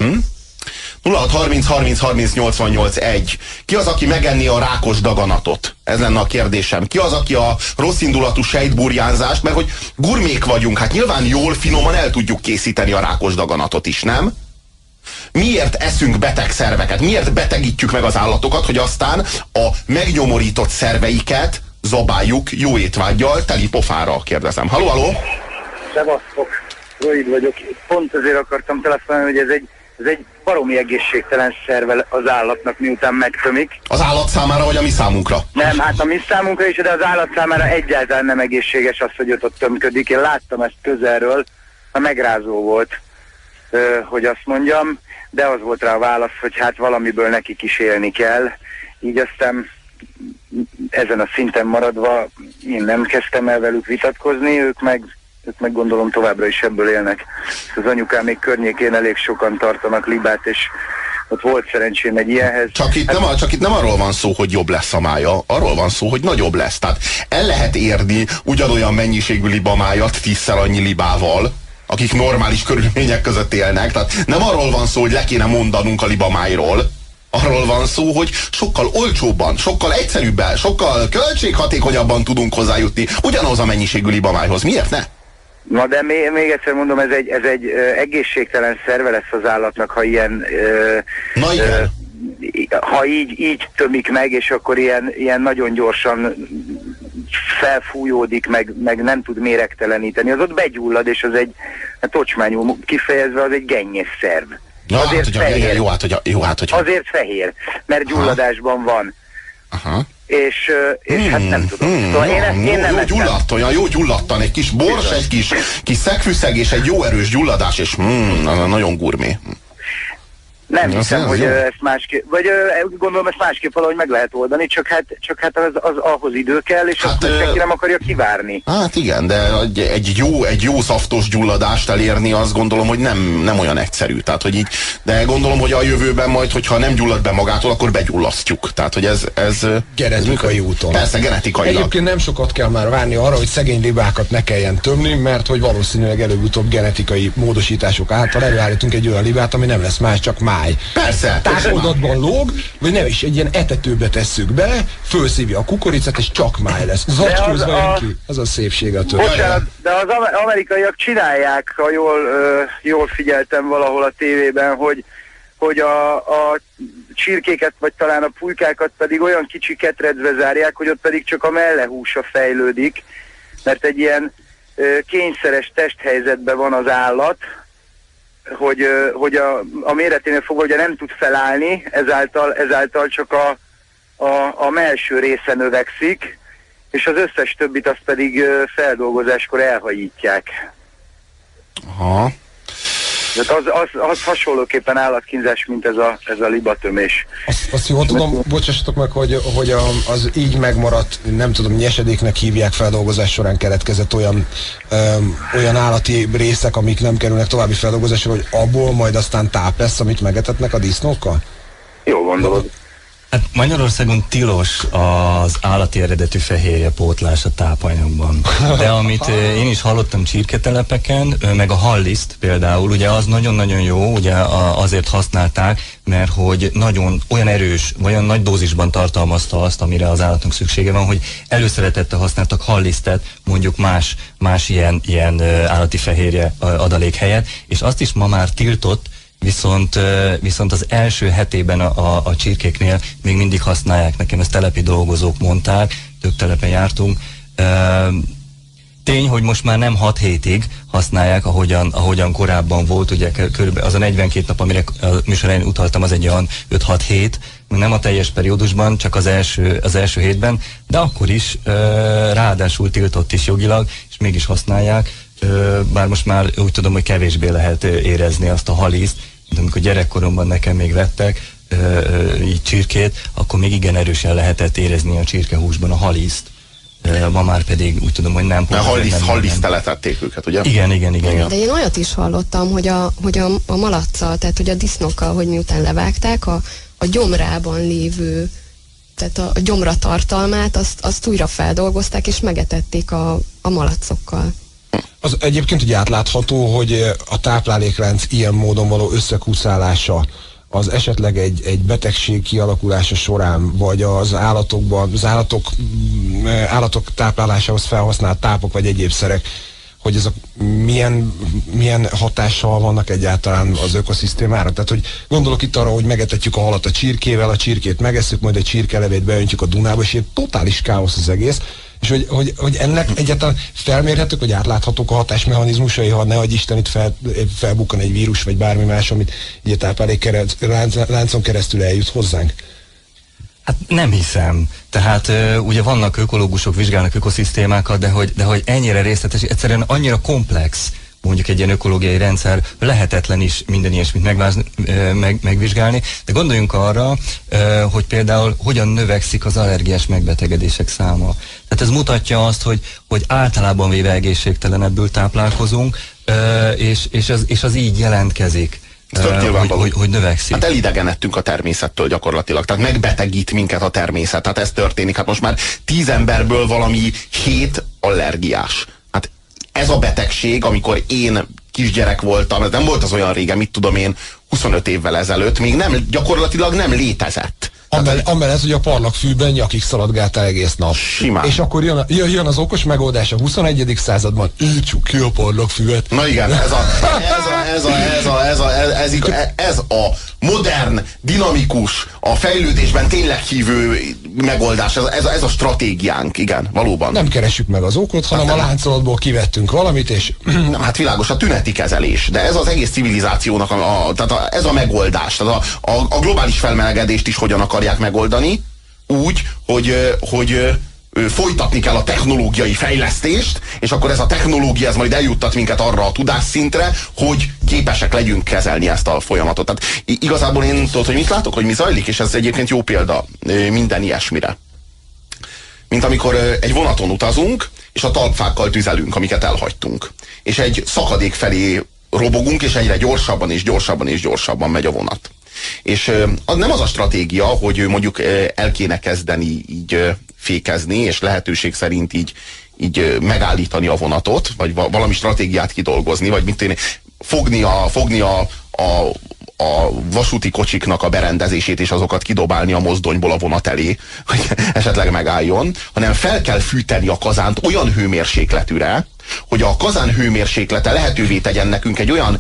A: 0630 30 30 88 1. Ki az, aki megenni a rákos daganatot? Ez lenne a kérdésem. Ki az, aki a rosszindulatú sejtburjánzást, mert hogy gurmék vagyunk, hát nyilván jól, finoman el tudjuk készíteni a rákos daganatot is, nem? Miért eszünk beteg szerveket? Miért betegítjük meg az állatokat, hogy aztán a megnyomorított szerveiket zabáljuk jó étvággyal, teli pofára, kérdezem. Halló, halló?
H: Szevasztok, Roid vagyok. Pont azért akartam telefonálni, hogy ez egy baromi egészségtelen szerve az állatnak, miután megtömik.
A: Az állat számára, vagy a mi számunkra?
H: Nem, hát a mi számunkra is, de az állat számára egyáltalán nem egészséges az, hogy ott tömködik. Én láttam ezt közelről, a megrázó volt, hogy azt mondjam, de az volt rá a válasz, hogy hát valamiből nekik is élni kell. Így aztán ezen a szinten maradva én nem kezdtem el velük vitatkozni, ők meg gondolom továbbra is ebből élnek. Az anyukám még környékén elég sokan tartanak libát, és ott volt szerencsém egy ilyenhez.
A: Csak itt nem arról van szó, hogy jobb lesz a mája, arról van szó, hogy nagyobb lesz. Tehát el lehet érni ugyanolyan mennyiségű libamájat 10-szer annyi libával, akik normális körülmények között élnek. Tehát nem arról van szó, hogy le kéne mondanunk a libamájról. Arról van szó, hogy sokkal olcsóbban, sokkal egyszerűbben, sokkal költséghatékonyabban tudunk hozzájutni ugyanaz a mennyiségű libamájhoz. Miért ne?
H: Na de még egyszer mondom, ez egy egészségtelen szerve lesz az állatnak, ha ilyen...
A: Na igen.
H: Ha így tömik meg, és akkor ilyen nagyon gyorsan felfújódik, meg nem tud méregteleníteni. Az ott begyullad, és az egy, tocsmányú kifejezve, az egy gennyes szerv.
A: Ja,
H: azért
A: hát, fehér. Jó, hogy...
H: Azért fehér, mert gyulladásban van.
A: Aha.
H: És hát nem tudom. Szóval én nem
A: gyulladt, olyan jó gyulladtan, egy kis bors, egy kis szegfűszeg és egy jó erős gyulladás, és nagyon gurmé.
H: Nem hiszem, hogy ezt másképp, vagy gondolom ezt másképp valahogy meg lehet oldani, csak hát az ahhoz idő kell, és azt senki nem akarja kivárni. Hát
A: igen, de egy jó szaftos gyulladást elérni, azt gondolom, hogy nem olyan egyszerű. Tehát, hogy így, de gondolom, hogy a jövőben majd, hogyha nem gyullad be magától, akkor begyullasztjuk. Tehát, hogy ez
F: genetikai úton.
A: Persze, genetikailag.
F: Egyébként nem sokat kell már várni arra, hogy szegény libákat ne kelljen tömni, mert hogy valószínűleg előbb-utóbb genetikai módosítások által előállítunk egy olyan libát, ami nem lesz más, csak máj.
A: Persze.
F: Távoldatban lóg, vagy nem is, egy ilyen etetőbe tesszük be, fölszívja a kukoricát, és csak máj lesz. Zacskózva ki. Az a szépsége a történet.
H: Bocsánat, de az amerikaiak csinálják, ha jól figyeltem valahol a tévében, hogy a csirkéket, vagy talán a pulykákat pedig olyan kicsi ketrecbe zárják, hogy ott pedig csak a mellehúsa fejlődik, mert egy ilyen kényszeres testhelyzetben van az állat, hogy a méreténél fogva ugye nem tud felállni, ezáltal csak a mellső része növekszik, és az összes többit azt pedig feldolgozáskor elhajítják.
A: Aha.
H: Az hasonlóképpen állatkínzás, mint ez a libatömés.
F: Azt jól tudom, bocsássatok meg, hogy az így megmaradt, nem tudom, nyesedéknek hívják, feldolgozás során keletkezett olyan állati részek, amik nem kerülnek további feldolgozásra, hogy abból majd aztán táp lesz, amit megetetnek a disznókkal?
H: Jó gondolod.
B: Hát Magyarországon tilos az állati eredetű fehérje pótlás a tápanyagban. De amit én is hallottam csirketelepeken, meg a halliszt például, ugye az nagyon-nagyon jó, ugye azért használták, mert hogy nagyon olyan erős, vagy olyan nagy dózisban tartalmazta azt, amire az állatnak szüksége van, hogy előszeretettel használtak hallisztet, mondjuk más ilyen állati fehérje adalék helyett, és azt is ma már tiltott, viszont az első hetében a csirkéknél még mindig használják, nekem ezt telepi dolgozók mondták, több telepen jártunk. Tény, hogy most már nem 6 hétig használják, ahogyan korábban volt, ugye körülbelül az a 42 nap, amire a műsorán utaltam, az egy olyan 5-6 hét, nem a teljes periódusban, csak az első hétben, de akkor is ráadásul tiltott is jogilag, és mégis használják. Bár most már úgy tudom, hogy kevésbé lehet érezni azt a halízt, de amikor gyerekkoromban nekem még vettek így csirkét, akkor még igen erősen lehetett érezni a csirkehúsban a halízt. Ma már pedig úgy tudom, hogy nem.
A: Halíztel letették őket, ugye?
B: Igen.
C: De én olyat is hallottam, hogy a malaccal, tehát hogy a disznókkal, hogy miután levágták, a gyomrában lévő, tehát a gyomra tartalmát, azt újra feldolgozták, és megetették a malacokkal.
F: Az egyébként ugye átlátható, hogy a tápláléklánc ilyen módon való összekuszálása az esetleg egy betegség kialakulása során, vagy az állatok táplálásához felhasznált tápok, vagy egyéb szerek, hogy ezek milyen hatással vannak egyáltalán az ökoszisztémára. Tehát, hogy gondolok itt arra, hogy megetetjük a halat a csirkével, a csirkét megesszük, majd egy csirkelevét beöntjük a Dunába, és ilyen totális káosz az egész. És hogy ennek egyáltalán felmérhetők, vagy átláthatók a hatásmechanizmusai, ha ne adj Isten itt felbukkan egy vírus, vagy bármi más, amit így a táplálékláncon keresztül eljut hozzánk?
B: Hát nem hiszem. Tehát ugye vannak ökológusok, vizsgálnak ökoszisztémákat, de hogy ennyire részletes, egyszerűen annyira komplex, mondjuk egy ilyen ökológiai rendszer, lehetetlen is minden ilyesmit megvizsgálni, de gondoljunk arra, hogy például hogyan növekszik az allergiás megbetegedések száma. Tehát ez mutatja azt, hogy általában véve egészségtelenebbül táplálkozunk, és az így jelentkezik. Hogy növekszik.
A: Hát elidegenedtünk a természettől gyakorlatilag, tehát megbetegít minket a természet, tehát ez történik. Hát most már 10 emberből valami 7 allergiás. Hát ez a betegség, amikor én kisgyerek voltam, ez nem volt az olyan régen, mit tudom én, 25 évvel ezelőtt, még gyakorlatilag nem létezett.
F: Amellett, hogy a parlagfűben nyakig szaladgáltál egész nap. Simán. És akkor jön az okos megoldás a 21. században, írtsuk ki a parlagfüvet.
A: Na igen, ez a modern, dinamikus, a fejlődésben tényleg hívő megoldás, ez a stratégiánk, igen, valóban.
F: Nem keressük meg az okot, hanem a láncolatból kivettünk valamit, és...
A: Hát világos, a tüneti kezelés, de ez az egész civilizációnak, tehát ez a megoldás, tehát a globális felmelegedést is hogyan akarják megoldani, úgy, hogy folytatni kell a technológiai fejlesztést, és akkor ez a technológia ez majd eljuttat minket arra a tudásszintre, hogy képesek legyünk kezelni ezt a folyamatot. Tehát igazából én tudod, hogy mit látok, hogy mi zajlik, és ez egyébként jó példa minden ilyesmire. Mint amikor egy vonaton utazunk, és a talpfákkal tüzelünk, amiket elhagytunk. És egy szakadék felé robogunk, és egyre gyorsabban és gyorsabban és gyorsabban megy a vonat. És nem az a stratégia, hogy mondjuk el kéne kezdeni így fékezni, és lehetőség szerint így megállítani a vonatot, vagy valami stratégiát kidolgozni, vagy mit tenni, fogni a vasúti kocsiknak a berendezését, és azokat kidobálni a mozdonyból a vonat elé, hogy esetleg megálljon, hanem fel kell fűteni a kazánt olyan hőmérsékletűre, hogy a kazán hőmérséklete lehetővé tegyen nekünk egy olyan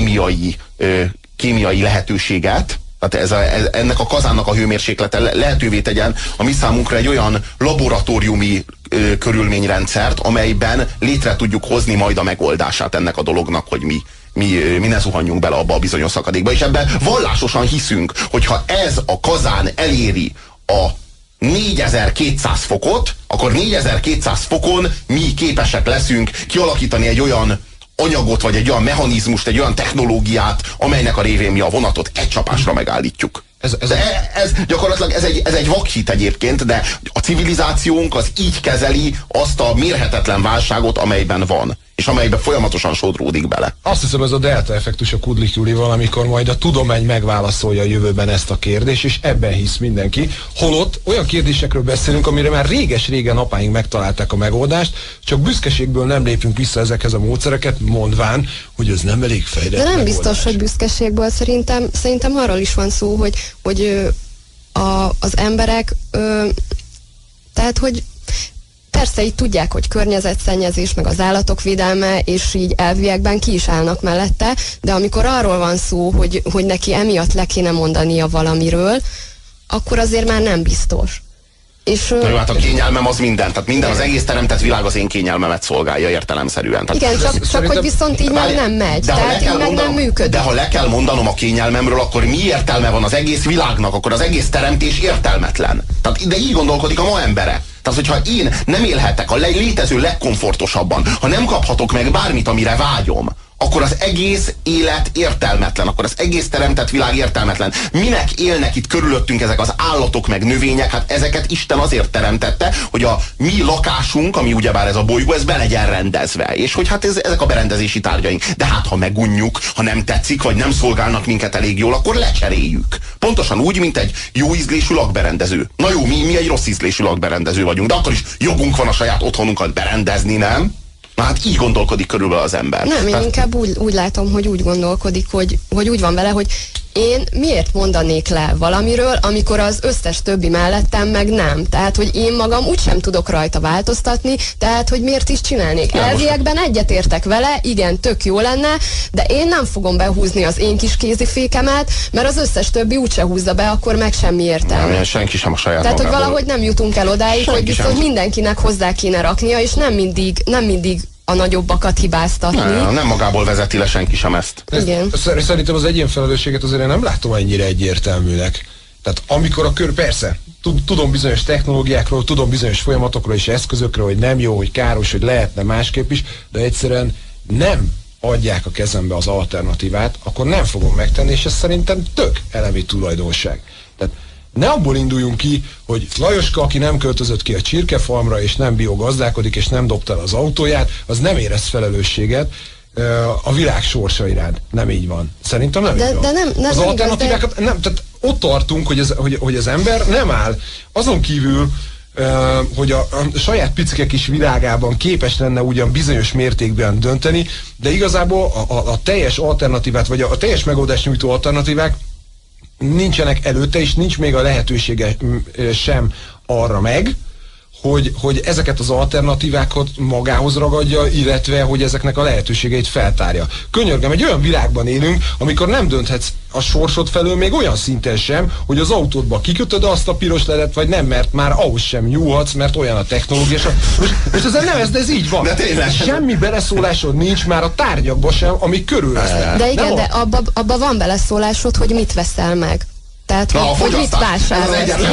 A: kémiai lehetőséget, tehát ennek a kazánnak a hőmérséklete lehetővé tegyen a mi számunkra egy olyan laboratóriumi körülményrendszert, amelyben létre tudjuk hozni majd a megoldását ennek a dolognak, hogy mi ne zuhanjunk bele abba a bizonyos szakadékba. És ebben vallásosan hiszünk, hogyha ez a kazán eléri a 4200 fokot, akkor 4200 fokon mi képesek leszünk kialakítani egy olyan anyagot, vagy egy olyan mechanizmust, egy olyan technológiát, amelynek a révén mi a vonatot egy csapásra megállítjuk. Ez gyakorlatilag ez egy vakhit egyébként, de a civilizációnk az így kezeli azt a mérhetetlen válságot, amelyben van. és amelybe folyamatosan sodródik bele.
F: Azt hiszem, ez a delta effektus a Kudlik Julival, amikor majd a tudomány megválaszolja a jövőben ezt a kérdést, és ebben hisz mindenki. Holott olyan kérdésekről beszélünk, amire már réges-régen apáink megtalálták a megoldást, csak büszkeségből nem lépünk vissza ezekhez a módszereket, mondván, hogy ez nem elég fejlett.
C: De nem
F: megoldás.
C: biztos, hogy büszkeségből, szerintem arról is van szó, hogy az emberek, tehát, hogy persze így tudják, hogy környezetszennyezés, meg az állatok védelme, és így elviekben ki is állnak mellette, de amikor arról van szó, hogy neki emiatt le kéne mondania valamiről, akkor azért már nem biztos. És,
A: jó, hát a kényelmem az minden, tehát minden, az egész teremtett világ az én kényelmemet szolgálja értelemszerűen. Tehát
C: igen, csak hogy viszont így nem megy, tehát így meg nem működik.
A: De ha le kell mondanom a kényelmemről, akkor mi értelme van az egész világnak, akkor az egész teremtés értelmetlen. Tehát, de így gondolkodik a ma embere. Tehát, hogyha én nem élhetek a létező legkomfortosabban, ha nem kaphatok meg bármit, amire vágyom, akkor az egész élet értelmetlen, akkor az egész teremtett világ értelmetlen. Minek élnek itt körülöttünk ezek az állatok meg növények? Hát ezeket Isten azért teremtette, hogy a mi lakásunk, ami ugyebár ez a bolygó, ez be legyen rendezve. És hogy hát ezek a berendezési tárgyaink. De hát ha megunjuk, ha nem tetszik, vagy nem szolgálnak minket elég jól, akkor lecseréljük. Pontosan úgy, mint egy jó ízlésű lakberendező. Na jó, mi egy rossz ízlésű lakberendező vagyunk, de akkor is jogunk van a saját otthonunkat berendezni, nem? Na hát így gondolkodik körülbelül az ember.
C: Nem, én inkább úgy látom, hogy úgy gondolkodik, hogy úgy van vele, hogy én miért mondanék le valamiről, amikor az összes többi mellettem meg nem. Tehát, hogy én magam úgysem tudok rajta változtatni, tehát, hogy miért is csinálnék. Elviekben egyetértek vele, igen, tök jó lenne, de én nem fogom behúzni az én kis kézifékemet, mert az összes többi úgyse húzza be, akkor meg semmi értelme.
A: Nem, senki sem a saját
C: Tehát,
A: magából.
C: hogy valahogy nem jutunk el odáig,
A: Senki
C: hogy viszont
A: sem.
C: mindenkinek hozzá kéne raknia, és nem mindig a nagyobbakat hibáztatni.
A: Nem magából vezeti le senki sem ezt.
C: Igen.
F: Szerintem az egyén felelősséget azért én nem látom ennyire egyértelműnek. Tehát amikor persze, tudom bizonyos technológiákról, tudom bizonyos folyamatokról és eszközökről, hogy nem jó, hogy káros, hogy lehetne másképp is, de egyszerűen nem adják a kezembe az alternatívát, akkor nem fogom megtenni, és ez szerintem tök elemi tulajdonság. Tehát ne abból induljunk ki, hogy Lajoska, aki nem költözött ki a csirkefalmra, és nem biogazdálkodik, és nem dobta el az autóját, az nem érez felelősséget a világ sorsa iránt. Nem így van. Szerintem nem így van.
C: De nem
F: az alternatívákat, nem, tehát ott tartunk, hogy az ember nem áll. Azon kívül, hogy a saját picike kis világában képes lenne ugyan bizonyos mértékben dönteni, de igazából a teljes alternatívát, vagy a teljes megoldást nyújtó alternatívák nincsenek előtte, és nincs még a lehetősége sem arra meg, hogy ezeket az alternatívákat magához ragadja, illetve hogy ezeknek a lehetőségeit feltárja. Könyörgöm, egy olyan világban élünk, amikor nem dönthetsz a sorsod felől még olyan szinten sem, hogy az autódba kikötöd azt a piros ledet, vagy nem, mert már ahhoz sem nyúlhatsz, mert olyan a technológia. És ez így van. Semmi beleszólásod nincs már a tárgyakba sem, ami körülvesznek.
C: De igen, de abba van beleszólásod, hogy mit veszel meg. Tehát, hogy mit vásárolsz.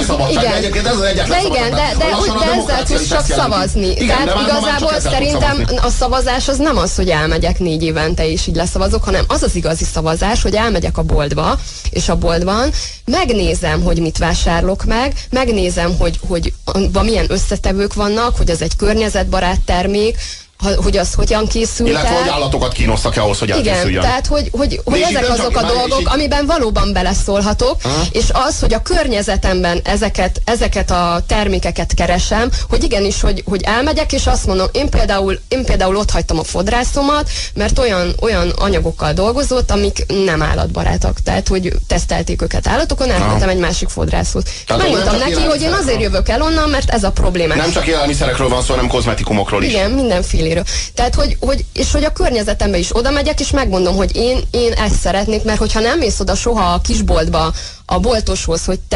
A: Igen. Ez az egyetlen
C: de igen, de ezzel tudsz csak szavazni.
A: Igen,
C: tehát igazából szerintem a szavazás az nem az, hogy elmegyek 4 évente és így leszavazok, hanem az az igazi szavazás, hogy elmegyek a boltba, és a boltban megnézem, hogy mit vásárolok meg, megnézem, hogy milyen összetevők vannak, hogy az egy környezetbarát termék, hogy az hogyan készült el.
A: Illetve, hogy állatokat kínosztak ahhoz, hogy elkészüljön.
C: Igen, tehát, hogy ezek azok a dolgok, amiben valóban beleszólhatok, és az, hogy a környezetemben ezeket a termékeket keresem, hogy igenis, hogy elmegyek, és azt mondom, én például ott hagytam a fodrászomat, mert olyan anyagokkal dolgozott, amik nem állatbarátak. Tehát, hogy tesztelték őket állatokon, elmentem egy másik fodrászhoz. Megmondtam neki, hogy én azért jövök el onnan, mert ez a probléma.
A: Nem csak élelmiszerekről van szó, hanem kozmetikumokról is.
C: Igen, mindenféle. Tehát, hogy a környezetembe is oda megyek, és megmondom, hogy én ezt szeretnék, mert hogyha nem mész oda soha a kisboltba a boltoshoz, hogy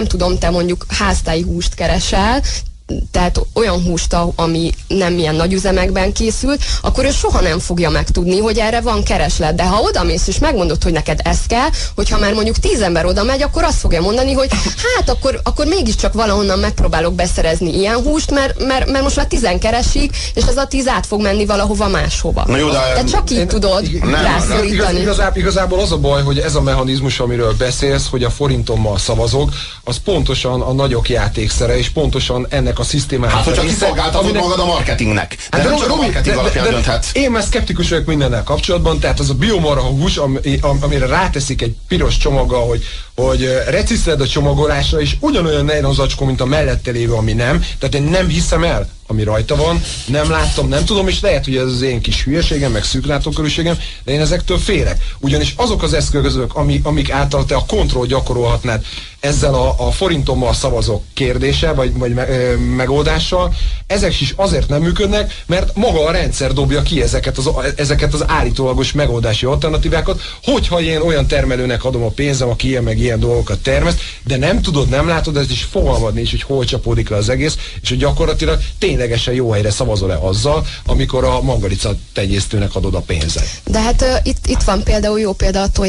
C: te mondjuk háztáji húst keresel, tehát olyan húst, ami nem ilyen nagy üzemekben készült, akkor ő soha nem fogja megtudni, hogy erre van kereslet. De ha odamész és megmondod, hogy neked ez kell, hogyha már mondjuk 10 ember oda megy, akkor azt fogja mondani, hogy hát akkor mégiscsak valahonnan megpróbálok beszerezni ilyen húst, mert most már 10 keresik, és ez a 10 át fog menni valahova máshova.
A: Na jó, de
C: csak így tudod rászorítani.
F: Igazából az a baj, hogy ez a mechanizmus, amiről beszélsz, hogy a forintommal szavazok, az pontosan a nagyok játékszere, és pontosan ennek ennek a szisztémának.
A: Hát, hogyha kiszolgáltatod magad a marketingnek. De nem csak a marketing alapján dönthetsz.
F: Én már szkeptikus vagyok mindennel kapcsolatban, tehát az a biomarha hús, amire ráteszik egy piros csomaggal, hogy reciszled a csomagolásra, és ugyanolyan nejlonzacskó, mint a mellette lévő, ami nem. Tehát én nem hiszem el, ami rajta van, nem láttam, nem tudom, és lehet, hogy ez az én kis hülyeségem, meg szűklátókörűségem, de én ezektől félek. Ugyanis azok az eszközök, amik által te a kontroll gyakorolhatnád ezzel a forintommal szavazók kérdése, vagy megoldással, ezek is azért nem működnek, mert maga a rendszer dobja ki ezeket az állítólagos megoldási alternatívákat, hogyha én olyan termelőnek adom a pénzem, aki ilyen meg ilyen dolgokat termeszt, de nem tudod, nem látod, ez is fogalmad nincs, hogy hol csapódik le az egész, és hogy gyakorlatilag ténylegesen jó helyre szavazol-e azzal, amikor a mangalica tenyésztőnek adod a pénzet.
C: De hát itt van például jó példa a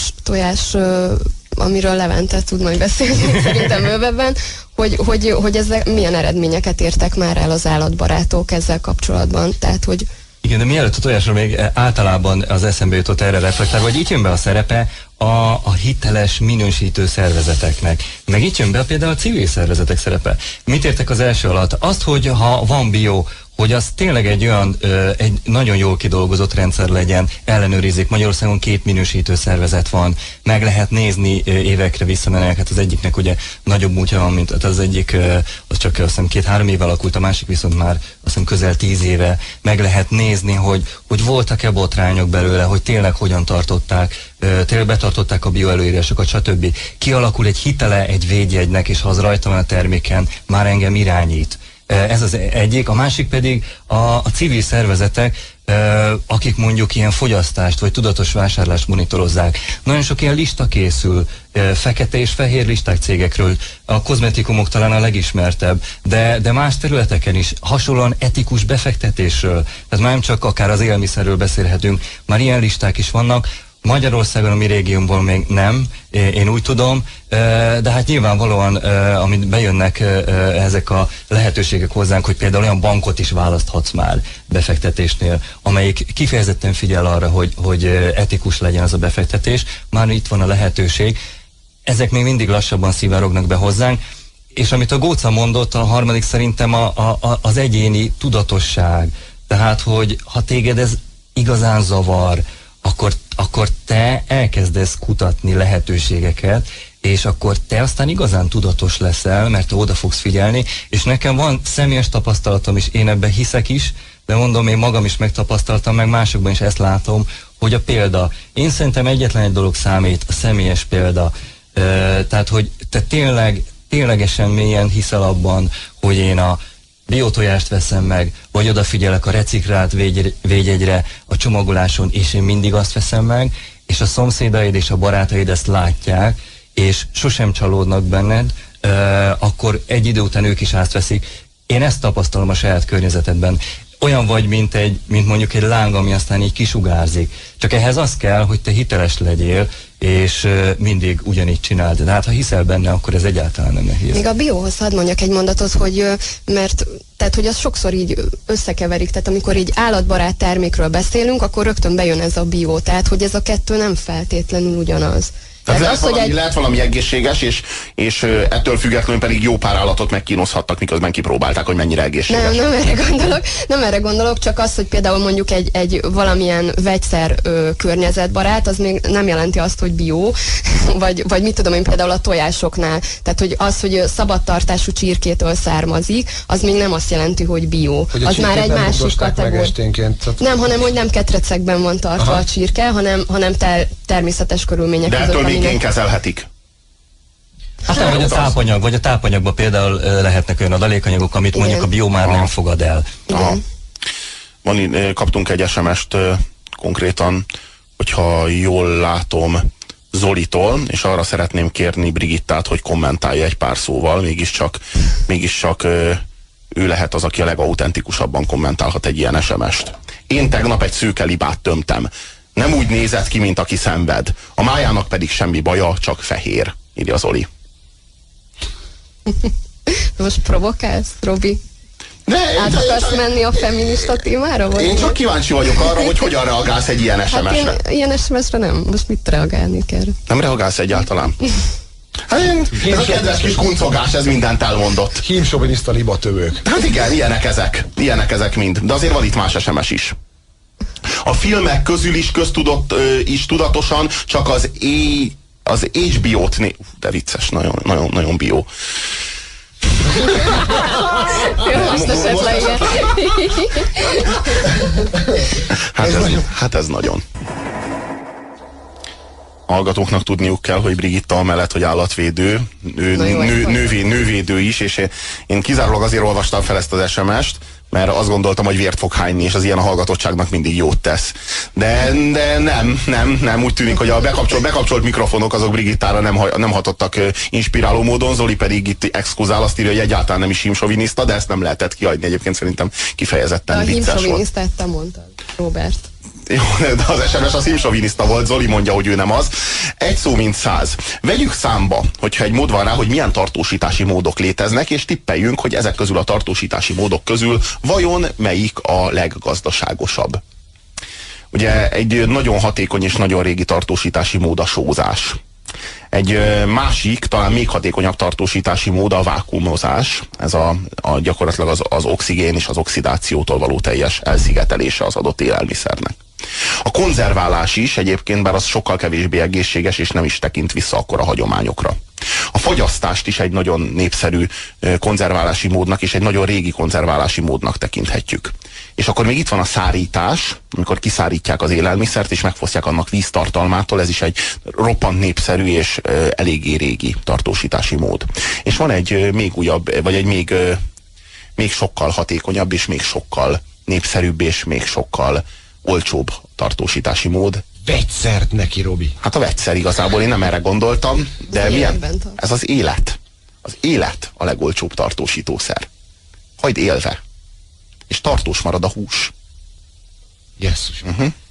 C: tojás amiről Levente tud majd beszélni szerintem bővebben, hogy ezzel milyen eredményeket értek már el az állatbarátok ezzel kapcsolatban. Tehát, hogy
B: igen, de mielőtt a tojásra még általában az eszembe jutott erre reflektálva, hogy itt jön be a szerepe a hiteles minősítő szervezeteknek. Meg itt jön be például a civil szervezetek szerepe. Mit értek az első alatt? Azt, hogy ha van bio, hogy az tényleg egy nagyon jól kidolgozott rendszer legyen, ellenőrizik. Magyarországon 2 minősítő szervezet van, meg lehet nézni évekre visszamenőleg, hát az egyiknek ugye nagyobb múltja van, mint az egyik, az csak azt hiszem 2-3 éve alakult, a másik viszont már azt hiszem közel 10 éve. Meg lehet nézni, hogy voltak-e botrányok belőle, hogy tényleg hogyan tartották, tényleg betartották a bioelőírásokat, stb. Kialakul egy hitele egy védjegynek, és ha az rajta van a terméken, már engem irányít. Ez az egyik, a másik pedig a civil szervezetek, akik mondjuk ilyen fogyasztást vagy tudatos vásárlást monitorozzák. Nagyon sok ilyen lista készül, fekete és fehér listák cégekről, a kozmetikumok talán a legismertebb, de más területeken is hasonlóan etikus befektetésről, tehát már nem csak akár az élelmiszerről beszélhetünk, már ilyen listák is vannak. Magyarországon, a mi régiómból még nem, én úgy tudom, de hát nyilvánvalóan, amit bejönnek ezek a lehetőségek hozzánk, hogy például olyan bankot is választhatsz már befektetésnél, amelyik kifejezetten figyel arra, hogy etikus legyen az a befektetés, már itt van a lehetőség. Ezek még mindig lassabban szivárognak be hozzánk, és amit a Góca mondott, a harmadik szerintem az egyéni tudatosság. Tehát, hogy ha téged ez igazán zavar, akkor te elkezdesz kutatni lehetőségeket, és akkor te aztán igazán tudatos leszel, mert te oda fogsz figyelni, és nekem van személyes tapasztalatom is, én ebben hiszek is, de mondom, én magam is megtapasztaltam, meg másokban is ezt látom, hogy a példa. Én szerintem egyetlen egy dolog számít, a személyes példa. Tehát, hogy te ténylegesen mélyen hiszel abban, hogy én a biotojást veszem meg, vagy odafigyelek a reciklált védjegyre a csomagoláson, és én mindig azt veszem meg, és a szomszédaid és a barátaid ezt látják, és sosem csalódnak benned, akkor egy idő után ők is átveszik. Én ezt tapasztalom a saját környezetedben. Olyan vagy, mint mondjuk egy láng, ami aztán így kisugárzik. Csak ehhez az kell, hogy te hiteles legyél, és mindig ugyanígy csináld. De hát ha hiszel benne, akkor ez egyáltalán nem nehéz.
C: Még a bióhoz hadd mondjak egy mondatot, hogy tehát, hogy az sokszor így összekeverik, tehát amikor így állatbarát termékről beszélünk, akkor rögtön bejön ez a bió, tehát hogy ez a kettő nem feltétlenül ugyanaz.
A: Tehát lehet valami egészséges, és ettől függetlenül pedig jó pár állatot megkínozhattak, miközben kipróbálták, hogy mennyire egészséges.
C: Nem erre gondolok, csak az, hogy például mondjuk egy valamilyen vegyszer környezetbarát, az még nem jelenti azt, hogy bió, vagy mit tudom én például a tojásoknál. Tehát, hogy az, hogy szabadtartású csirkétől származik, az még nem azt jelenti, hogy bió.
F: Hogy
C: az már egy másik kategória. Nem, hanem hogy nem ketrecekben van tartva a csirke, hanem természetes körülmények között.
A: Végén kezelhetik.
B: Hát vagy a tápanyagban például lehetnek olyan adalékanyagok, amit mondjuk a bió már nem fogad el.
A: Kaptunk egy SMS-t konkrétan, hogyha jól látom, Zolitól, és arra szeretném kérni Brigittát, hogy kommentálja egy pár szóval, mégiscsak ő lehet az, aki a legautentikusabban kommentálhat egy ilyen SMS-t. Én tegnap egy szőke libát tömtem. Nem úgy nézett ki, mint aki szenved. A májának pedig semmi baja, csak fehér, írja Zoli.
C: Most provokálsz, Robi? Át akarsz menni a feminista témára? Vagy
A: én csak kíváncsi vagyok arra, hogy hogyan reagálsz egy ilyen SMS-re.
C: Hát ilyen SMS-re nem. Most mit reagálni kell?
A: Nem reagálsz egyáltalán? Ez a kedves kis kuncogás, ez mindent elmondott.
F: Hímsoviniszta libatövők.
A: Hát igen, ilyenek ezek mind. De azért van itt más SMS is. A filmek közül is is tudatosan csak az HBO-t de vicces, nagyon bio. Hát ez nagyon. A hallgatóknak tudniuk kell, hogy Brigitta amellett, hogy állatvédő, nővédő is, és én kizárólag azért olvastam fel ezt az SMS-t, mert azt gondoltam, hogy vért fog hányni, és az ilyen a hallgatottságnak mindig jót tesz. De nem, úgy tűnik, hogy a bekapcsolt mikrofonok azok Brigittára nem hatottak inspiráló módon, Zoli pedig itt exkluzál, azt írja, hogy egyáltalán nem is hímsoviniszta, de ezt nem lehetett kiadni, egyébként szerintem kifejezetten vicces volt.
C: A hímsovinisztát te mondtad, Robert.
A: Jó, de az SMS az hímsoviniszta volt, Zoli mondja, hogy ő nem az. Egy szó mint 100. Vegyük számba, hogyha egy mód van rá, hogy milyen tartósítási módok léteznek, és tippeljünk, hogy ezek közül a tartósítási módok közül vajon melyik a leggazdaságosabb. Ugye egy nagyon hatékony és nagyon régi tartósítási mód a sózás. Egy másik, talán még hatékonyabb tartósítási mód a vákuumozás. Ez gyakorlatilag az oxigén és az oxidációtól való teljes elszigetelése az adott élelmiszernek. A konzerválás is egyébként, bár az sokkal kevésbé egészséges, és nem is tekint vissza akkor a hagyományokra. A fagyasztást is egy nagyon népszerű konzerválási módnak, és egy nagyon régi konzerválási módnak tekinthetjük. És akkor még itt van a szárítás, amikor kiszárítják az élelmiszert, és megfosztják annak víztartalmától, ez is egy roppant népszerű és eléggé régi tartósítási mód. És van egy még újabb, vagy egy még sokkal hatékonyabb, és még sokkal népszerűbb, és még sokkal olcsóbb tartósítási mód.
F: Vegyszert neki, Robi.
A: Hát a vegyszer igazából, én nem erre gondoltam, de milyen? Ez az élet. Az élet a legolcsóbb tartósítószer. Hagyd élve. És tartós marad a hús.
F: Jesszus.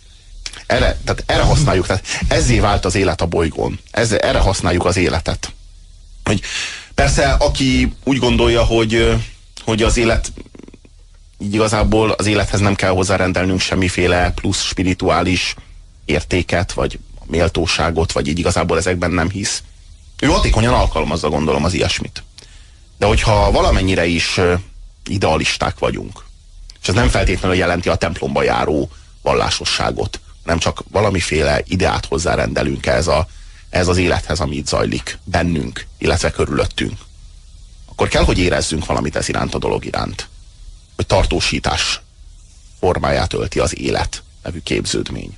A: Erre használjuk, tehát ezzé vált az élet a bolygón. Erre használjuk az életet. Hogy persze, aki úgy gondolja, hogy az élet, így igazából az élethez nem kell hozzárendelnünk semmiféle plusz spirituális értéket, vagy méltóságot, vagy így igazából ezekben nem hisz. Ő hatékonyan alkalmazza, gondolom, az ilyesmit. De hogyha valamennyire is idealisták vagyunk, és ez nem feltétlenül jelenti a templomba járó vallásosságot, nem csak valamiféle ideát hozzárendelünk ez az élethez, ami itt zajlik bennünk, illetve körülöttünk, akkor kell, hogy érezzünk valamit ez iránt, a dolog iránt. Hogy tartósítás formáját ölti az élet nevű képződmény.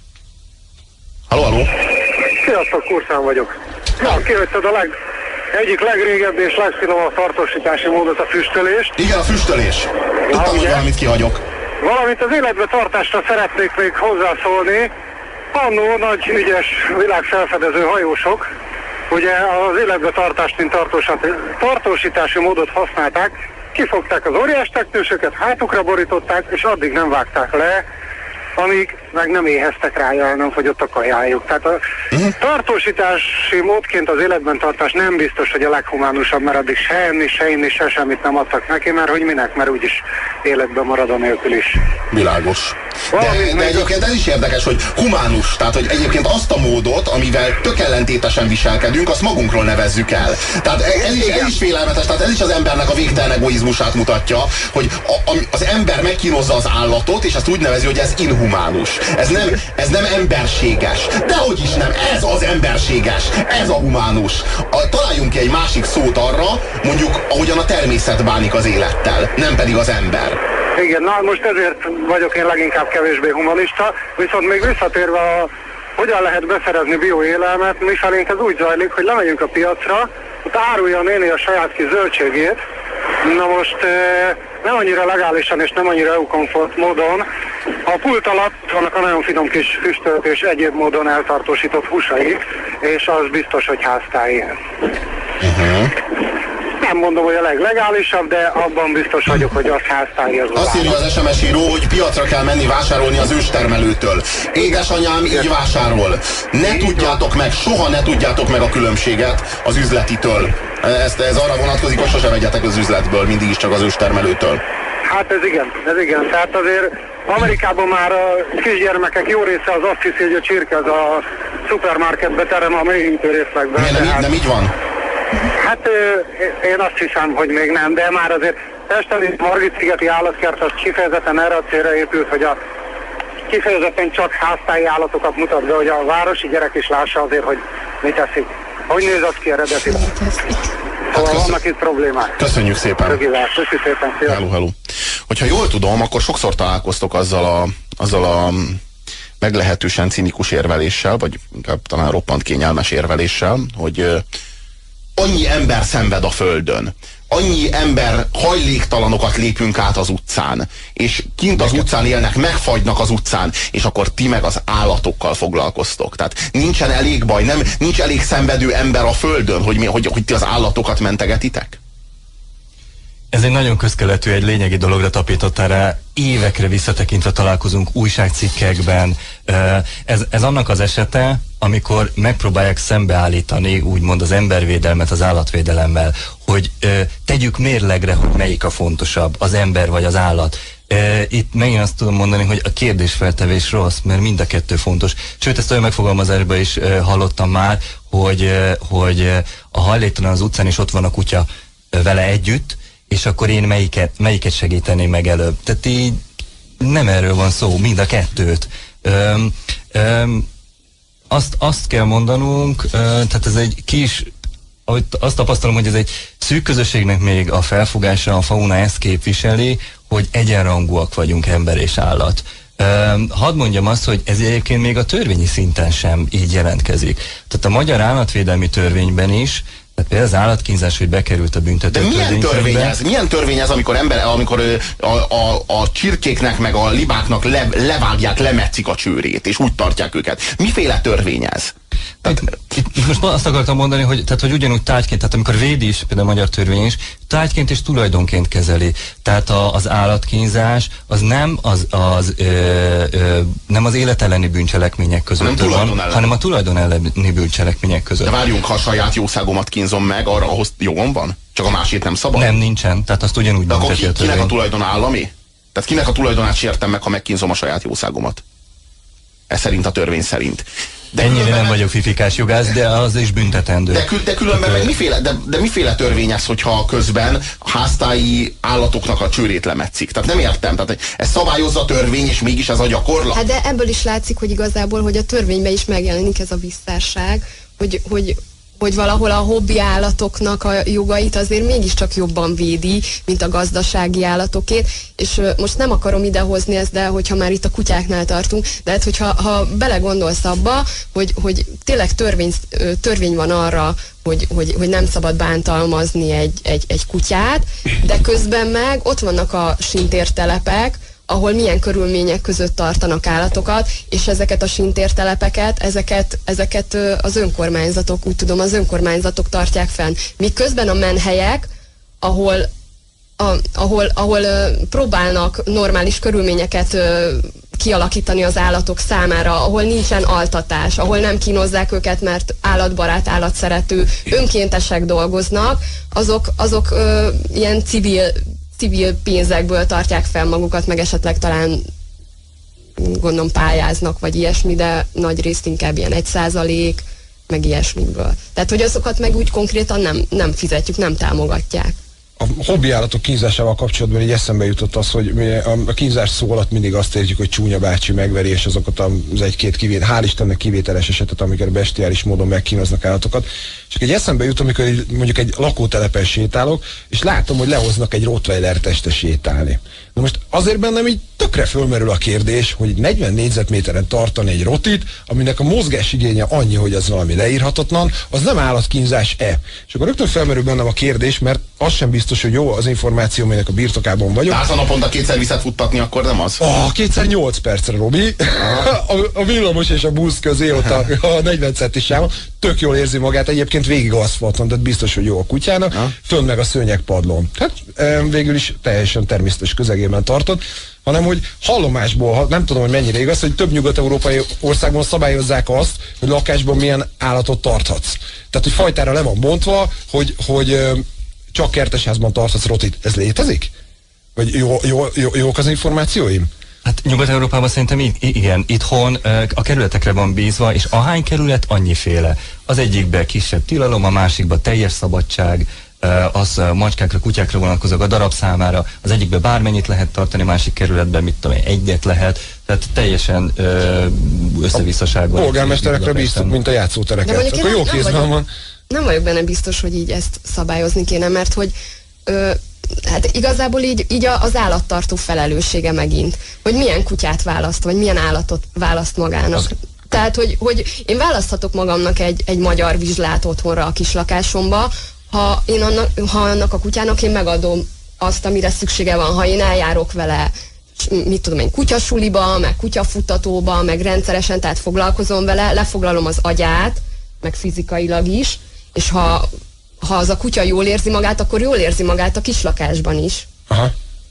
A: Halló?
I: Sziasztok, Kurszán vagyok. Ja, kihagytad egyik legrégebbi és legfinomabb tartósítási módot, a füstölést.
A: Igen, a füstölés. Tudtam, hogy valamit kihagyok.
I: Valamint az életbe tartásra szeretnék még hozzászólni. Annó nagy ügyes világfelfedező hajósok, ugye az életbe tartást, mint tartósítási módot használták, kifogták az óriás teknősöket, hátukra borították, és addig nem vágták le, amíg meg nem éheztek rá, nem fogyott a kajájuk. Tehát a tartósítási módként az életben tartás nem biztos, hogy a leghumánusabb, mert addig se enni, se inni, se semmit nem adtak neki, mert hogy minek, mert úgyis életben marad a nélkül is.
A: Világos. De egyébként ez is érdekes, hogy humánus, tehát hogy egyébként azt a módot, amivel tök ellentétesen viselkedünk, azt magunkról nevezzük el. Tehát ez is félelmetes, tehát ez is az embernek a végtelen egoizmusát mutatja, hogy az ember megkínozza az állatot, és azt úgy nevezi, hogy ez inhumánus. Ez nem emberséges. Dehogy is nem, ez az emberséges, ez a humánus. Találjunk ki egy másik szót arra, mondjuk ahogyan a természet bánik az élettel, nem pedig az ember.
I: Igen, na most ezért vagyok én leginkább kevésbé humanista, viszont még visszatérve hogyan lehet beszerezni bioélelmet, mifelénk ez úgy zajlik, hogy lemegyünk a piacra, ott árulja a néni a saját kis zöldségét. Na most nem annyira legálisan és nem annyira EU-komfort módon. A pult alatt vannak a nagyon finom kis füstölt és egyéb módon eltartósított húsai, és az biztos, hogy háztáji. Nem mondom, hogy a leglegálisabb, de abban biztos vagyok, hogy az háztáji az.
A: Azt írja az SMS író, hogy piacra kell menni vásárolni az őstermelőtől. Édesanyám így vásárol. Ne tudjátok meg, soha ne tudjátok meg a különbséget az üzletitől. Ez arra vonatkozik, hogy sosem vegyetek az üzletből, mindig is csak az őstermelőtől.
I: Hát ez igen. Tehát azért Amerikában már a kisgyermekek jó része az azt hiszi, hogy a csirke az a szupermarketbe terem a mélyhűtő részlegben.
A: Nem így van?
I: Hát én azt hiszem, hogy még nem, de már azért Pesteli Margit-szigeti állatkert az kifejezetten erre a célra épült, hogy a kifejezetten csak háztáji állatokat mutat be, hogy a városi gyerek is lássa azért, hogy mit teszik. Hogy néz az ki eredetileg? Szóval vannak itt problémák.
A: Köszönjük szépen.
I: Köszönjük szépen.
A: Hello, hello. Hogyha jól tudom, akkor sokszor találkoztok azzal a meglehetősen cinikus érveléssel, vagy inkább talán roppant kényelmes érveléssel, hogy annyi ember szenved a Földön, annyi ember, hajléktalanokat lépünk át az utcán, és kint az utcán élnek, megfagynak az utcán, és akkor ti meg az állatokkal foglalkoztok. Tehát nincsen elég baj, nincs elég szenvedő ember a Földön, hogy ti az állatokat mentegetitek?
B: Ez egy nagyon közkeletű, egy lényegi dologra tapintottál rá, évekre visszatekintve találkozunk újságcikkekben. Ez annak az esete, amikor megpróbálják szembeállítani úgymond az embervédelmet az állatvédelemmel, hogy tegyük mérlegre, hogy melyik a fontosabb, az ember vagy az állat. Itt megint azt tudom mondani, hogy a kérdésfeltevés rossz, mert mind a kettő fontos. Sőt, ezt olyan megfogalmazásban is hallottam már, hogy a hajléktalan az utcán, és ott van a kutya vele együtt, és akkor én melyiket segíteném meg előbb. Tehát így nem erről van szó, mind a kettőt. Azt kell mondanunk, tehát ez egy kis, azt tapasztalom, hogy ez egy szűk közösségnek még a felfogása, a fauna ezt képviseli, hogy egyenrangúak vagyunk ember és állat. Hadd mondjam azt, hogy ez egyébként még a törvényi szinten sem így jelentkezik. Tehát a magyar állatvédelmi törvényben is, tehát például az állatkínzás, hogy bekerült a büntető törvénykönyvbe.
A: Milyen törvény ez, amikor a csirkéknek meg a libáknak levágják, lemetszik a csőrét, és úgy tartják őket? Miféle törvény ez?
B: Itt most azt akartam mondani, hogy ugyanúgy tárgyként, tehát amikor védi is, például a magyar törvény is, tárgyként és tulajdonként kezeli. Tehát az állatkínzás az nem az élet elleni bűncselekmények között van, hanem a tulajdon elleni bűncselekmények között.
A: De várjunk, ha a saját jószágomat kínzom meg, arra ahhoz jogom van? Csak a másét nem szabad?
B: Nem, nincsen. Tehát azt ugyanúgy
A: de akkor kinek a tulajdon állami? Tehát kinek a tulajdonát sértem meg, ha megkínzom a saját jószágomat? Ez szerint a törvény szerint.
B: Ennyire nem vagyok fifikás jogász, de az is büntetendő.
A: De különben meg miféle törvény ez, hogyha közben a háztáji állatoknak a csőrét lemetszik? Tehát nem értem. Tehát ez szabályozza a törvény, és mégis ez a gyakorlat?
C: Hát de ebből is látszik, hogy igazából, hogy a törvényben is megjelenik ez a visszásság, hogy valahol a hobbi állatoknak a jogait azért mégiscsak jobban védi, mint a gazdasági állatokét, és most nem akarom idehozni ezt, de hogyha már itt a kutyáknál tartunk, de hát hogyha belegondolsz abba, hogy tényleg törvény van arra, hogy nem szabad bántalmazni egy kutyát, de közben meg ott vannak a sintértelepek, ahol milyen körülmények között tartanak állatokat, és ezeket a sintértelepeket, ezeket az önkormányzatok, úgy tudom, az önkormányzatok tartják fenn. Miközben a menhelyek, ahol próbálnak normális körülményeket kialakítani az állatok számára, ahol nincsen altatás, ahol nem kínozzák őket, mert állatbarát, állatszerető, önkéntesek dolgoznak, azok ilyen civil pénzekből tartják fel magukat, meg esetleg talán gondolom pályáznak, vagy ilyesmi, de nagy részt inkább ilyen 1%, meg ilyesmiből. Tehát, hogy azokat meg úgy konkrétan nem fizetjük, nem támogatják.
F: A hobbiállatok kínzásával kapcsolatban így eszembe jutott az, hogy a kínzás szó alatt mindig azt értjük, hogy csúnya bácsi megveri, és azokat az egy-két hál' Istennek kivételes esetet, amikor bestiális módon megkínoznak állatokat. Csak egy eszembe jut, amikor mondjuk egy lakótelepen sétálok, és látom, hogy lehoznak egy rottweilert este sétálni. Na most azért bennem így tökre fölmerül a kérdés, hogy 40 négyzetméteren tartani egy rotit, aminek a mozgásigénye annyi, hogy az valami leírhatatlan, az nem állatkínzás-e? És akkor rögtön felmerül bennem a kérdés, mert az sem biztos, hogy jó az információ, aminek a birtokában vagyok.
A: Tehát ha naponta kétszer viszed futtatni, akkor nem az?
F: Kétszer 8 percre, Robi. A villamos és a busz közé, ott a 40 centis sávon. Tök jól érzi magát, egyébként végig aszfalton, tehát biztos, hogy jó a kutyának. Fönn meg a szőnyegpadlón. Hát végül is teljesen természetes közegében tartott, hanem hogy hallomásból, nem tudom, hogy mennyire igaz, hogy több nyugat-európai országban szabályozzák azt, hogy lakásban milyen állatot tarthatsz. Tehát, hogy fajtára le van bontva, hogy csak kertesházban tarthatsz rotit. Ez létezik? Vagy jók az információim?
B: Hát Nyugat-Európában szerintem igen, itthon a kerületekre van bízva, és ahány kerület, annyiféle. Az egyikben kisebb tilalom, a másikban teljes szabadság, az macskákra, kutyákra vonatkozók a darab számára, az egyikben bármennyit lehet tartani, másik kerületben mit tudom én, egyet lehet, tehát teljesen összevisszaságon.
F: Polgármesterekre bíztuk, mint a játszótereket. Akkor jó kézben van.
C: Nem vagyok benne biztos, hogy így ezt szabályozni kéne, mert hogy hát igazából így az állattartó felelőssége megint, hogy milyen kutyát választ, vagy milyen állatot választ magának. Tehát, hogy én választhatok magamnak egy magyar vizslát otthonra a kislakásomba, ha annak a kutyának én megadom azt, amire szüksége van, ha én eljárok vele, mit tudom én, kutyasuliba, meg kutyafutatóba, meg rendszeresen, tehát foglalkozom vele, lefoglalom az agyát, meg fizikailag is, és ha az a kutya jól érzi magát, akkor jól érzi magát a kislakásban is.
F: Aha.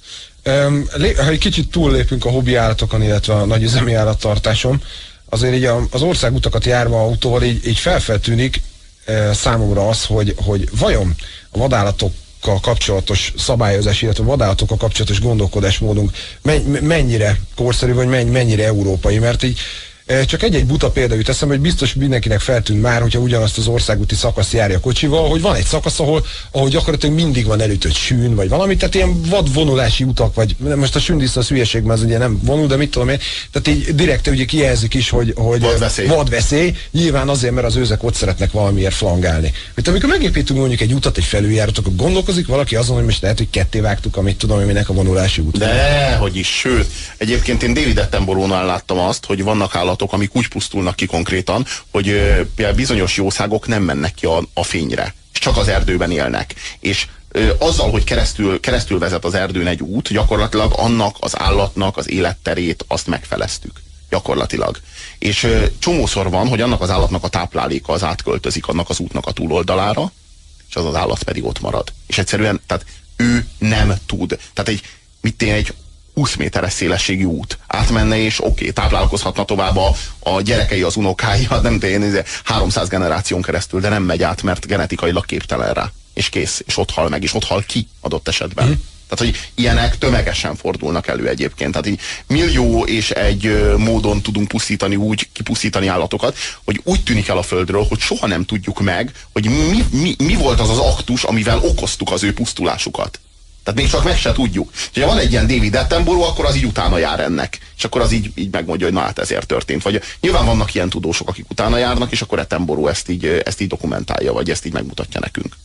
F: Ha egy kicsit túllépünk a hobbi állatokon, illetve a nagyüzemi állattartáson, azért így az országutakat járva autóval így felfeltűnik számomra az, hogy vajon a vadállatokkal kapcsolatos szabályozás, illetve a vadállatokkal kapcsolatos gondolkodásmódunk mennyire korszerű, vagy mennyire európai, mert így csak egy buta példa jut eszembe, hogy biztos mindenkinek feltűnt már, hogyha ugyanazt az országúti szakaszt járja kocsival, hogy van egy szakasz, ahol gyakorlatilag mindig van elütött sűn, vagy valami, tehát ilyen vadvonulási utak, vagy most a sűndiszt az hülyeség, mert az ugye nem vonul, de mit tudom én, tehát így direkt ugye kijelzik is, hogy vadveszély, nyilván azért, mert az őzek ott szeretnek valamiért flangálni. Mert amikor megépítünk mondjuk egy utat, egy felüljárót, akkor gondolkozik valaki azon, hogy most lehet, hogy ketté vágtuk, amit tudom, hogy minek a vonulási út.
A: De, hogy is, sőt, egyébként én David Attenboroughnál láttam azt, hogy vannak állatok, amik úgy pusztulnak ki konkrétan, hogy például bizonyos jószágok nem mennek ki a fényre, és csak az erdőben élnek. És azzal, hogy keresztül vezet az erdőn egy út, gyakorlatilag annak az állatnak az életterét azt megfeleztük. Gyakorlatilag. És csomószor van, hogy annak az állatnak a tápláléka az átköltözik annak az útnak a túloldalára, és az állat pedig ott marad. És egyszerűen, tehát ő nem tud. Tehát egy 20 méteres szélességű út átmenne, és táplálkozhatna tovább a gyerekei, az unokái, nem tényleg 300 generáción keresztül, de nem megy át, mert genetikailag képtelen rá. És kész, és ott hal meg, és ott hal ki adott esetben. Tehát, hogy ilyenek tömegesen fordulnak elő egyébként. Tehát így millió és egy módon tudunk kipusztítani állatokat, hogy úgy tűnik el a Földről, hogy soha nem tudjuk meg, hogy mi volt az az aktus, amivel okoztuk az ő pusztulásukat. Tehát még csak meg se tudjuk. Ha van egy ilyen David Attenborough, akkor az így utána jár ennek. És akkor az így megmondja, hogy na hát ezért történt. Vagy nyilván vannak ilyen tudósok, akik utána járnak, és akkor Attenborough ezt így dokumentálja, vagy ezt így megmutatja nekünk.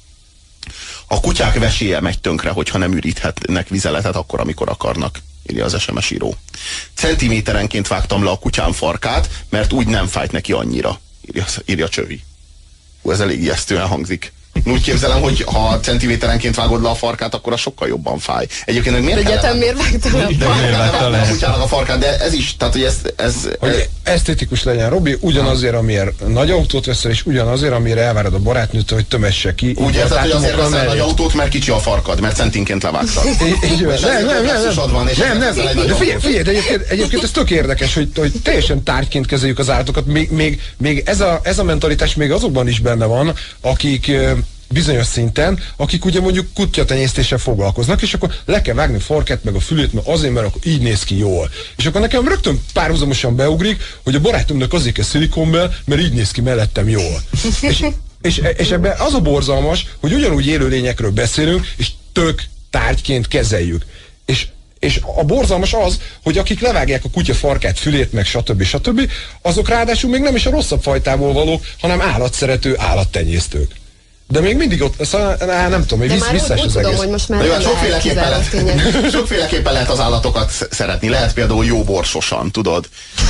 A: A kutyák vesélye megy tönkre, hogyha nem üríthetnek vizeletet akkor, amikor akarnak, írja az SMS író. Centiméterenként vágtam le a kutyám farkát, mert úgy nem fájt neki annyira, írja Csövi. Ez elég ijesztően hangzik. Úgy képzelem, hogy ha centiméterenként vágod le a farkát, akkor az sokkal jobban fáj. Egyébként miért
C: vágtam le
A: a kutyának a farkát, de ez is, tehát hogy ez
F: hogy esztétikus legyen, Robi, ugyanazért, amiért nagy autót veszel, és ugyanazért, amire elvárod a barátnőtől, hogy tömesse ki.
A: Úgy érted, hogy azért veszel nagy autót, mert kicsi a farkad, mert centinként levágtad.
F: Nem, de figyelj, egyébként ez tök érdekes, hogy teljesen tárgyként kezeljük az állatokat, még ez a mentalitás még azokban is benne van, akik bizonyos szinten, akik ugye mondjuk kutyatenyésztéssel foglalkoznak, és akkor le kell vágni a farkát, meg a fülét, mert azért, mert akkor így néz ki jól. És akkor nekem rögtön párhuzamosan beugrik, hogy a barátomnak azért kell szilikonbel, mert így néz ki mellettem jól. és ebben az a borzalmas, hogy ugyanúgy élőlényekről beszélünk, és tök tárgyként kezeljük. És a borzalmas az, hogy akik levágják a kutya farkát, fülét, meg stb., azok ráadásul még nem is a rosszabb fajtából valók, hanem állatszerető állattenyésztők. De még mindig ott, szóval, nem tudom, hogy visszás az egész.
C: Hogy most már
A: sokféleképpen lehet az állatokat szeretni. Lehet például jó borsosan, tudod?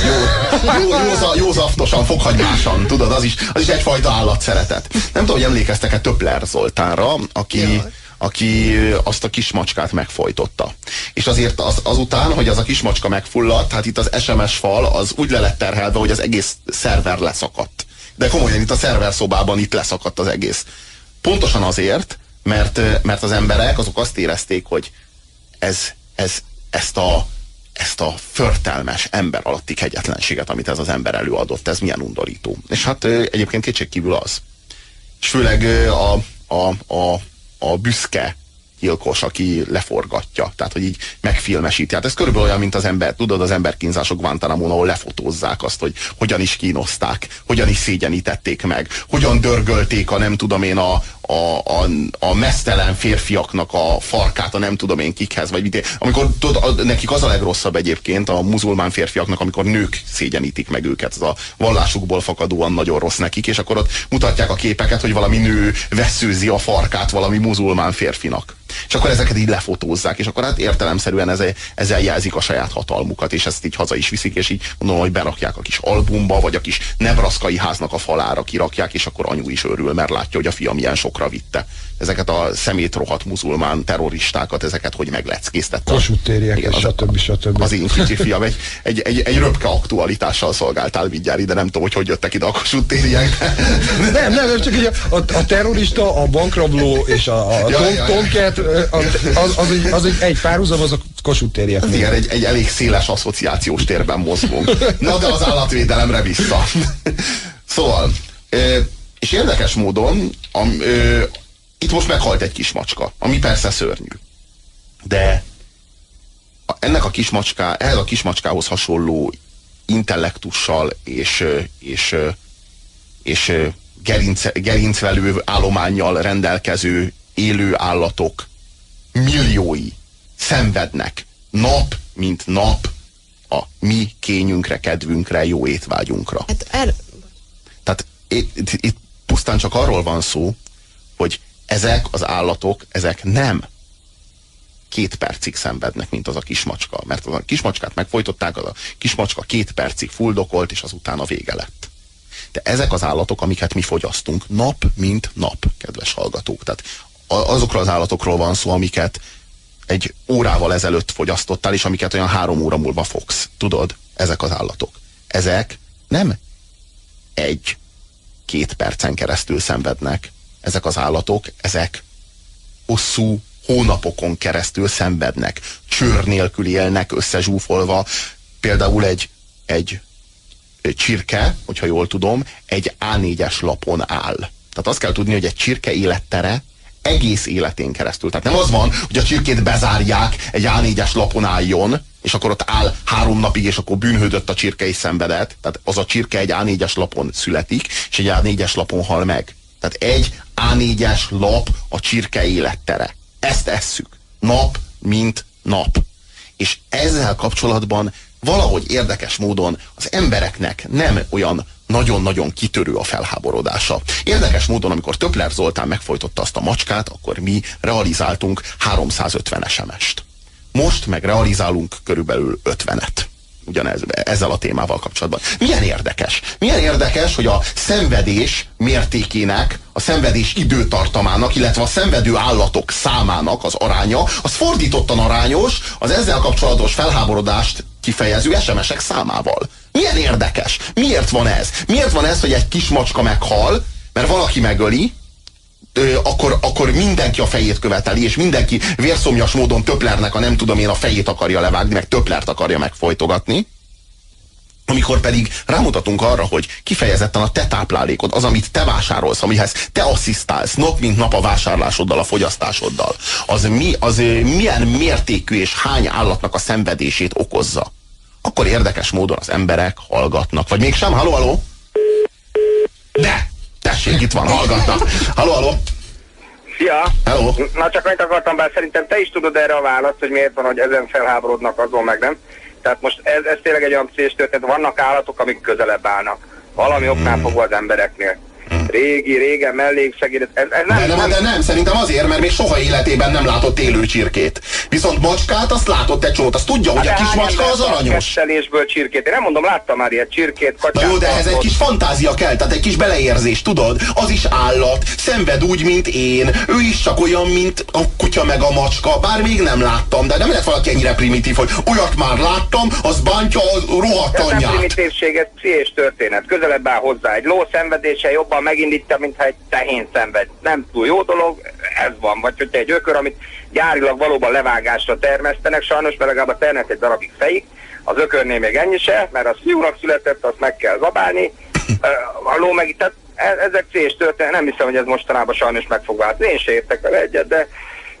A: Jó zaftosan, fokhagymásan, tudod? Az is egyfajta állatszeretet. Nem tudom, hogy emlékeztek-e Töpler Zoltánra, aki azt a kismacskát megfojtotta. És azért azután, hogy az a kismacska megfulladt, hát itt az SMS fal az úgy le lett terhelve, hogy az egész szerver leszakadt. De komolyan itt a szerverszobában itt leszakadt az egész. Pontosan azért, mert az emberek azok azt érezték, hogy ezt a förtelmes ember alatti kegyetlenséget, amit ez az ember előadott, ez milyen undorító. És hát egyébként kétségkívül az. És főleg a büszke gyilkos, aki leforgatja. Tehát, hogy így megfilmesíti. Hát ez körülbelül olyan, mint az ember, tudod, az emberkínzások Guantanamon, ahol lefotózzák azt, hogy hogyan is kínozták, hogyan is szégyenítették meg, hogyan dörgölték a nem tudom én a meztelen férfiaknak a farkát, a nem tudom én kikhez, vagy mit. Amikor tudod, nekik az a legrosszabb egyébként a muzulmán férfiaknak, amikor nők szégyenítik meg őket, ez a vallásukból fakadóan nagyon rossz nekik, és akkor ott mutatják a képeket, hogy valami nő vesszőzi a farkát valami muzulmán férfinak. És akkor ezeket így lefotózzák, és akkor hát értelemszerűen ezzel jelzik a saját hatalmukat, és ezt így haza is viszik, és így mondom, hogy berakják a kis albumba, vagy a kis nebraszkai háznak a falára kirakják, és akkor anyu is örül, mert látja, hogy a fia milyen sokra vitte. Ezeket a szemétrohadt muzulmán terroristákat, ezeket hogy megleckésztette.
F: Kossuth tériek, stb. Az
A: én kicsi fiam, egy röpke aktualitással szolgáltál mindjárt ide, nem tudom, hogy jöttek ide a Kossuth tériek.
F: Nem, csak a terrorista, a bankrabló és a tomcat, az egy párhuzam, az a Kossuth tériek.
A: Igen, egy elég széles asszociációs térben mozgunk. Na de az állatvédelemre vissza. Szóval, és érdekes módon, itt most meghalt egy kismacska, ami persze szörnyű. De ehhez a kismacskához hasonló intellektussal és gerincvelő állománnyal rendelkező élő állatok milliói szenvednek nap, mint nap a mi kényünkre, kedvünkre, jó étvágyunkra. Tehát itt pusztán csak arról van szó, hogy ezek az állatok, ezek nem 2 percig szenvednek, mint az a kismacska. Mert az a kismacskát megfojtották, az a kismacska 2 percig fuldokolt, és azután a vége lett. De ezek az állatok, amiket mi fogyasztunk, nap mint nap, kedves hallgatók. Tehát azokról az állatokról van szó, amiket egy órával ezelőtt fogyasztottál, és amiket olyan 3 óra múlva fogsz. Tudod? Ezek az állatok. Ezek nem 1-2 percen keresztül szenvednek. Ezek az állatok, ezek hosszú hónapokon keresztül szenvednek. Csőr nélkül élnek összezsúfolva. Például egy csirke, hogyha jól tudom, egy A4-es lapon áll. Tehát azt kell tudni, hogy egy csirke élettere egész életén keresztül. Tehát nem az van, hogy a csirkét bezárják, egy A4-es lapon álljon, és akkor ott áll 3 napig, és akkor bűnhődött a csirke és szenvedett. Tehát az a csirke egy A4-es lapon születik, és egy A4-es lapon hal meg. Tehát egy A4-es lap a csirke élettere. Ezt esszük. Nap, mint nap. És ezzel kapcsolatban valahogy érdekes módon az embereknek nem olyan nagyon-nagyon kitörő a felháborodása. Érdekes módon, amikor Töpler Zoltán megfojtotta azt a macskát, akkor mi realizáltunk 350 SMS-t. Most meg realizálunk körülbelül 50-et. Ezzel a témával kapcsolatban. Milyen érdekes? Milyen érdekes, hogy a szenvedés mértékének, a szenvedés időtartamának, illetve a szenvedő állatok számának az aránya, az fordítottan arányos az ezzel kapcsolatos felháborodást kifejező SMS-ek számával. Milyen érdekes? Miért van ez? Miért van ez, hogy egy kis macska meghal, mert valaki megöli, akkor mindenki a fejét követeli, és mindenki vérszomjas módon Töplernek a nem tudom én a fejét akarja levágni, meg Töplert akarja megfojtogatni, amikor pedig rámutatunk arra, hogy kifejezetten a te táplálékod, az, amit te vásárolsz, amihez te asszisztálsz nap mint nap a vásárlásoddal, a fogyasztásoddal, az milyen mértékű és hány állatnak a szenvedését okozza. Akkor érdekes módon az emberek hallgatnak. Vagy mégsem? Halló, halló? De! Tessék, itt van, hallgatnak. Halló, halló?
E: Szia!
A: Hello.
E: Na csak annyit akartam, bár szerintem te is tudod erre a választ, hogy miért van, hogy ezen felháborodnak, azon meg nem. Tehát most ez tényleg egy olyan pszés történet, vannak állatok, amik közelebb állnak. Valami oknál fogva az embereknél. Régen mellékszegéd, ez
A: nem, szerintem azért, mert még soha életében nem látott élő csirkét. Viszont macskát, azt látott egy csomót, azt tudja, hogy a kis macska az aranyos.
E: Kesselésből csirkét. Én nem mondom, láttam már ilyet csirkét, katyát.
A: Na jó, de ez egy kis fantázia kell, tehát egy kis beleérzés, tudod? Az is állat, szenved úgy, mint én. Ő is csak olyan, mint a kutya meg a macska. Bár még nem láttam, de nem lehet valaki ennyire primitív, hogy olyat már láttam, az bántja a rohadt anyját. Ez nem
E: primitívség, ez pszichés történet. Közelebb áll hozzá. Egy ló szenvedése jobban megindítja, mintha egy tehén szenved. Nem túl jó dolog, ez van. Vagy hogyha egy ökör, amit gyárilag valóban levágásra termesztenek, sajnos, mert legalább a termesz egy darabig fejik, az ökörnél még ennyi se, mert az fiúnak született, azt meg kell zabálni. A ló meg, tehát ezek célés történet, nem hiszem, hogy ez mostanában sajnos meg fog változni. Én se értek vele egyet, de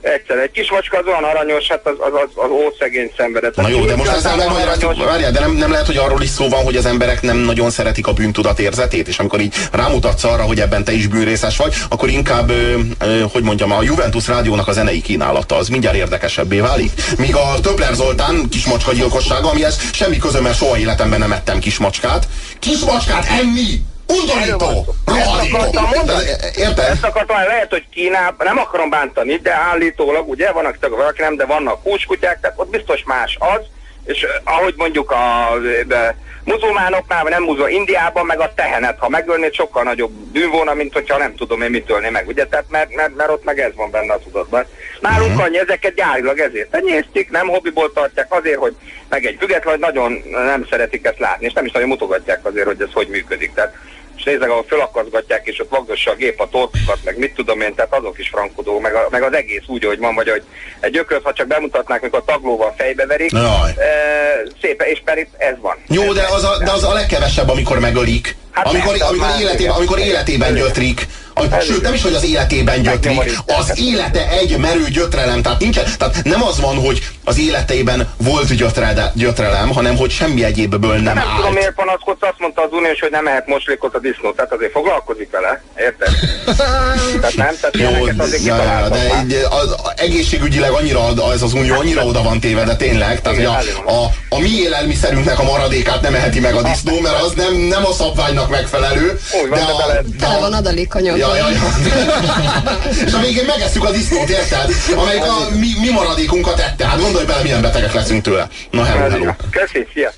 E: Egyszer egy kis macska az olyan aranyos, hát az ószegény szenvedett.
A: Na jó, de most ezzel megmagyaráztuk, várjál, de nem lehet, hogy arról is szó van, hogy az emberek nem nagyon szeretik a bűntudat érzetét, és amikor így rámutatsz arra, hogy ebben te is bűnrészes vagy, akkor inkább, hogy mondjam, a Juventus rádiónak a zenei kínálata az mindjárt érdekesebbé válik. Míg a Többler Zoltán kismacska gyilkossága, amihez semmi közöm, mert soha életemben nem ettem kismacskát. Kismacskát enni! Undorító! Rohadító! Érted?
E: Ezt akartam, lehet, hogy Kínában, nem akarom bántani, de állítólag, ugye, vannak valaki nem, de vannak húskutyák, tehát ott biztos más az, és ahogy mondjuk a muzulmánoknál, vagy nem muzulmán, Indiában meg a tehenet, ha megölnéd, sokkal nagyobb bűn volna, mint hogyha nem tudom én mit ölni meg, ugye, tehát mert ott meg ez van benne a tudatban. Nálunk annyi, ezeket gyárilag ezért tenyésztik, nem hobbiból tartják, azért, hogy meg egy független, nagyon nem szeretik ezt látni, és nem is nagyon mutogatják azért, hogy ez hogy működik, tehát és nézzek, ahol fölakaszgatják, és ott vagdossa a gép a torkokat, meg mit tudom én, tehát azok is frankodó, meg az egész úgy, hogy van, vagy hogy egy gyököt, ha csak bemutatnák, mikor a taglóval fejbeverik, szépen, és pedig ez van.
A: Jó, de az a legkevesebb, amikor megölik. Hát amikor életében gyötrik. Sőt, nem is, hogy az életében gyötrik, az élete egy merő gyötrelem. Tehát nem az van, hogy az életében volt gyötrelem, hanem hogy semmi egyébből nem állt.
E: Nem tudom, miért panaszkodsz, azt mondta az uniós, hogy nem ehet moslékot a disznó, tehát azért foglalkozik vele, érted? Tehát nem, tehát ilyeneket azért kitaláltak.
A: De egészségügyileg annyira, ez az unió annyira oda van téve, de tényleg, tehát hogy a mi élelmiszerünknek a maradékát nem eheti meg a disznó, mert az nem a szabványnak megfelelő.
C: Tele van adalékanyag.
A: És a végén megesszük a disznót, érted? Amelyik a mi maradékunkat ette. Hát gondolj bele, milyen betegek leszünk tőle. Na, hello.
E: Köszi, szia!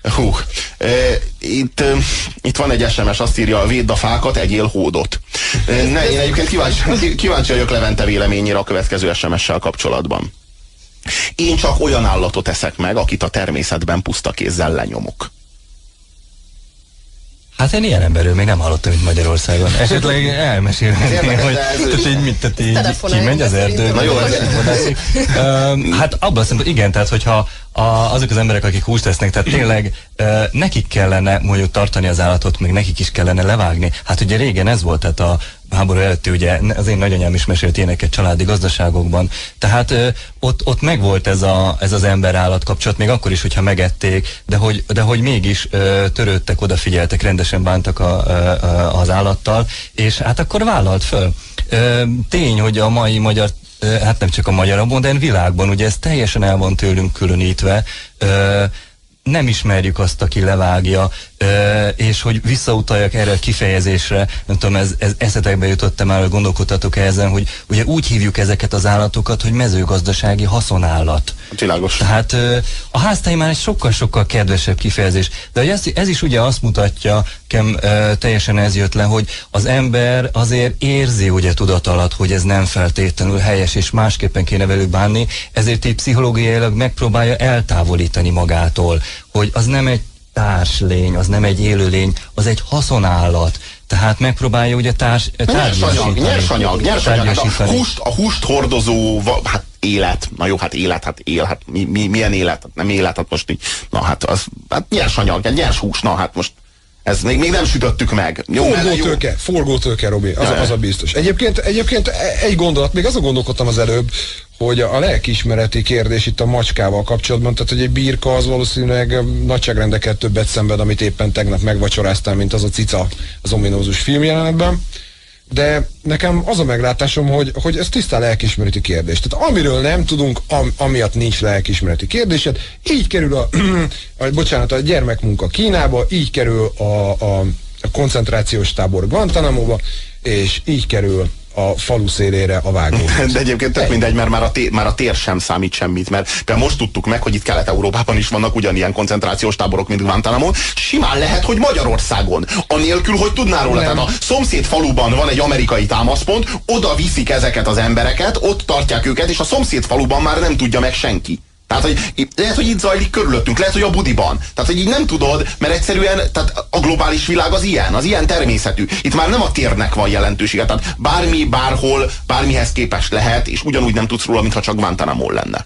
A: Itt van egy SMS, azt írja, védd a fákat, egyél hódot. Én egyébként kíváncsi vagyok Levente véleményére a következő SMS-sel kapcsolatban. Én csak olyan állatot eszek meg, akit a természetben puszta kézzel lenyomok.
B: Hát én ilyen emberről még nem hallottam itt Magyarországon. Esetleg elmesélhetném, hogy kimegy az erdőbe. Hát abban szempontból igen, tehát hogyha azok az emberek, akik húst esznek, tehát tényleg nekik kellene mondjuk tartani az állatot, még nekik is kellene levágni. Hát ugye régen ez volt, tehát a háború előtti, ugye az én nagyanyám is mesélt ilyeneket családi gazdaságokban. Tehát ott megvolt ez az ember-állat kapcsolat, még akkor is, hogyha megették, de hogy mégis törődtek, odafigyeltek, rendesen bántak az állattal, és hát akkor vállalt föl. Tény, hogy a mai magyar, hát nem csak a magyar, modern világban, ugye ez teljesen el van tőlünk különítve, nem ismerjük azt, aki levágja, és hogy visszautaljak erre a kifejezésre, nem tudom, ez eszetekbe jutottam már, hogy gondolkodtatok ezen, hogy ugye úgy hívjuk ezeket az állatokat, hogy mezőgazdasági haszonállat.
A: Világos.
B: Tehát a háztáj már egy sokkal-sokkal kedvesebb kifejezés, de ez is ugye azt mutatja, teljesen ez jött le, hogy az ember azért érzi ugye tudat alatt, hogy ez nem feltétlenül helyes, és másképpen kéne velük bánni, ezért így pszichológiailag megpróbálja eltávolítani magától, hogy az nem egy társlény, az nem egy élőlény, az egy haszonállat. Tehát megpróbálja ugye
A: nyersanyag. A húst hordozó, hát élet. Na jó, hát élet, hát él. Hát milyen élet? Hát nem élet, hát most így. Na hát az, hát nyersanyag, egy nyers hús, na hát most ez még nem sütöttük meg.
F: Forgótőke, Robi, az a biztos. Egyébként egy gondolat, még azon gondolkodtam az előbb, hogy a lelkiismereti kérdés itt a macskával kapcsolatban, tehát hogy egy birka az valószínűleg nagyságrendekkel többet szenved, amit éppen tegnap megvacsoráztál, mint az a cica az ominózus filmjelenetben. De nekem az a meglátásom, hogy ez tisztán lelkiismereti kérdés. Tehát amiről nem tudunk, amiatt nincs lelkiismereti kérdésed, így kerül a gyermekmunka Kínába, így kerül a koncentrációs tábor Guantanamo-ba, és így kerül a falu szélére a vágó.
A: De egyébként tök mindegy, mert már a tér sem számít semmit, mert például most tudtuk meg, hogy itt Kelet-Európában is vannak ugyanilyen koncentrációs táborok, mint Guantanamo. Simán lehet, hogy Magyarországon, anélkül, hogy tudná róla. Tehát a szomszéd faluban van egy amerikai támaszpont, oda viszik ezeket az embereket, ott tartják őket, és a szomszéd faluban már nem tudja meg senki. Tehát, hogy lehet, hogy itt zajlik körülöttünk, lehet, hogy a budiban. Tehát, hogy így nem tudod, mert egyszerűen tehát a globális világ az ilyen természetű. Itt már nem a térnek van jelentősége, tehát bármi, bárhol, bármihez képest lehet, és ugyanúgy nem tudsz róla, mintha csak Guantanamo lenne.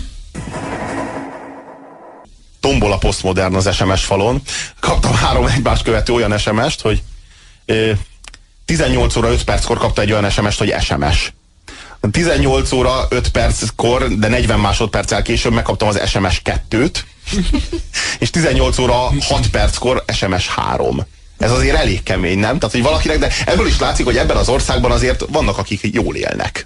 A: Tombol a posztmodern az SMS falon. Kaptam 3 egymást követő olyan SMS-t, hogy 18 óra 5 perckor kapta egy olyan SMS-t, hogy SMS. 18 óra 5 perckor, de 40 másodperccel később megkaptam az SMS 2-t, és 18 óra 6 perckor SMS 3. Ez azért elég kemény, nem? Tehát, hogy valakinek, de ebből is látszik, hogy ebben az országban azért vannak, akik jól élnek.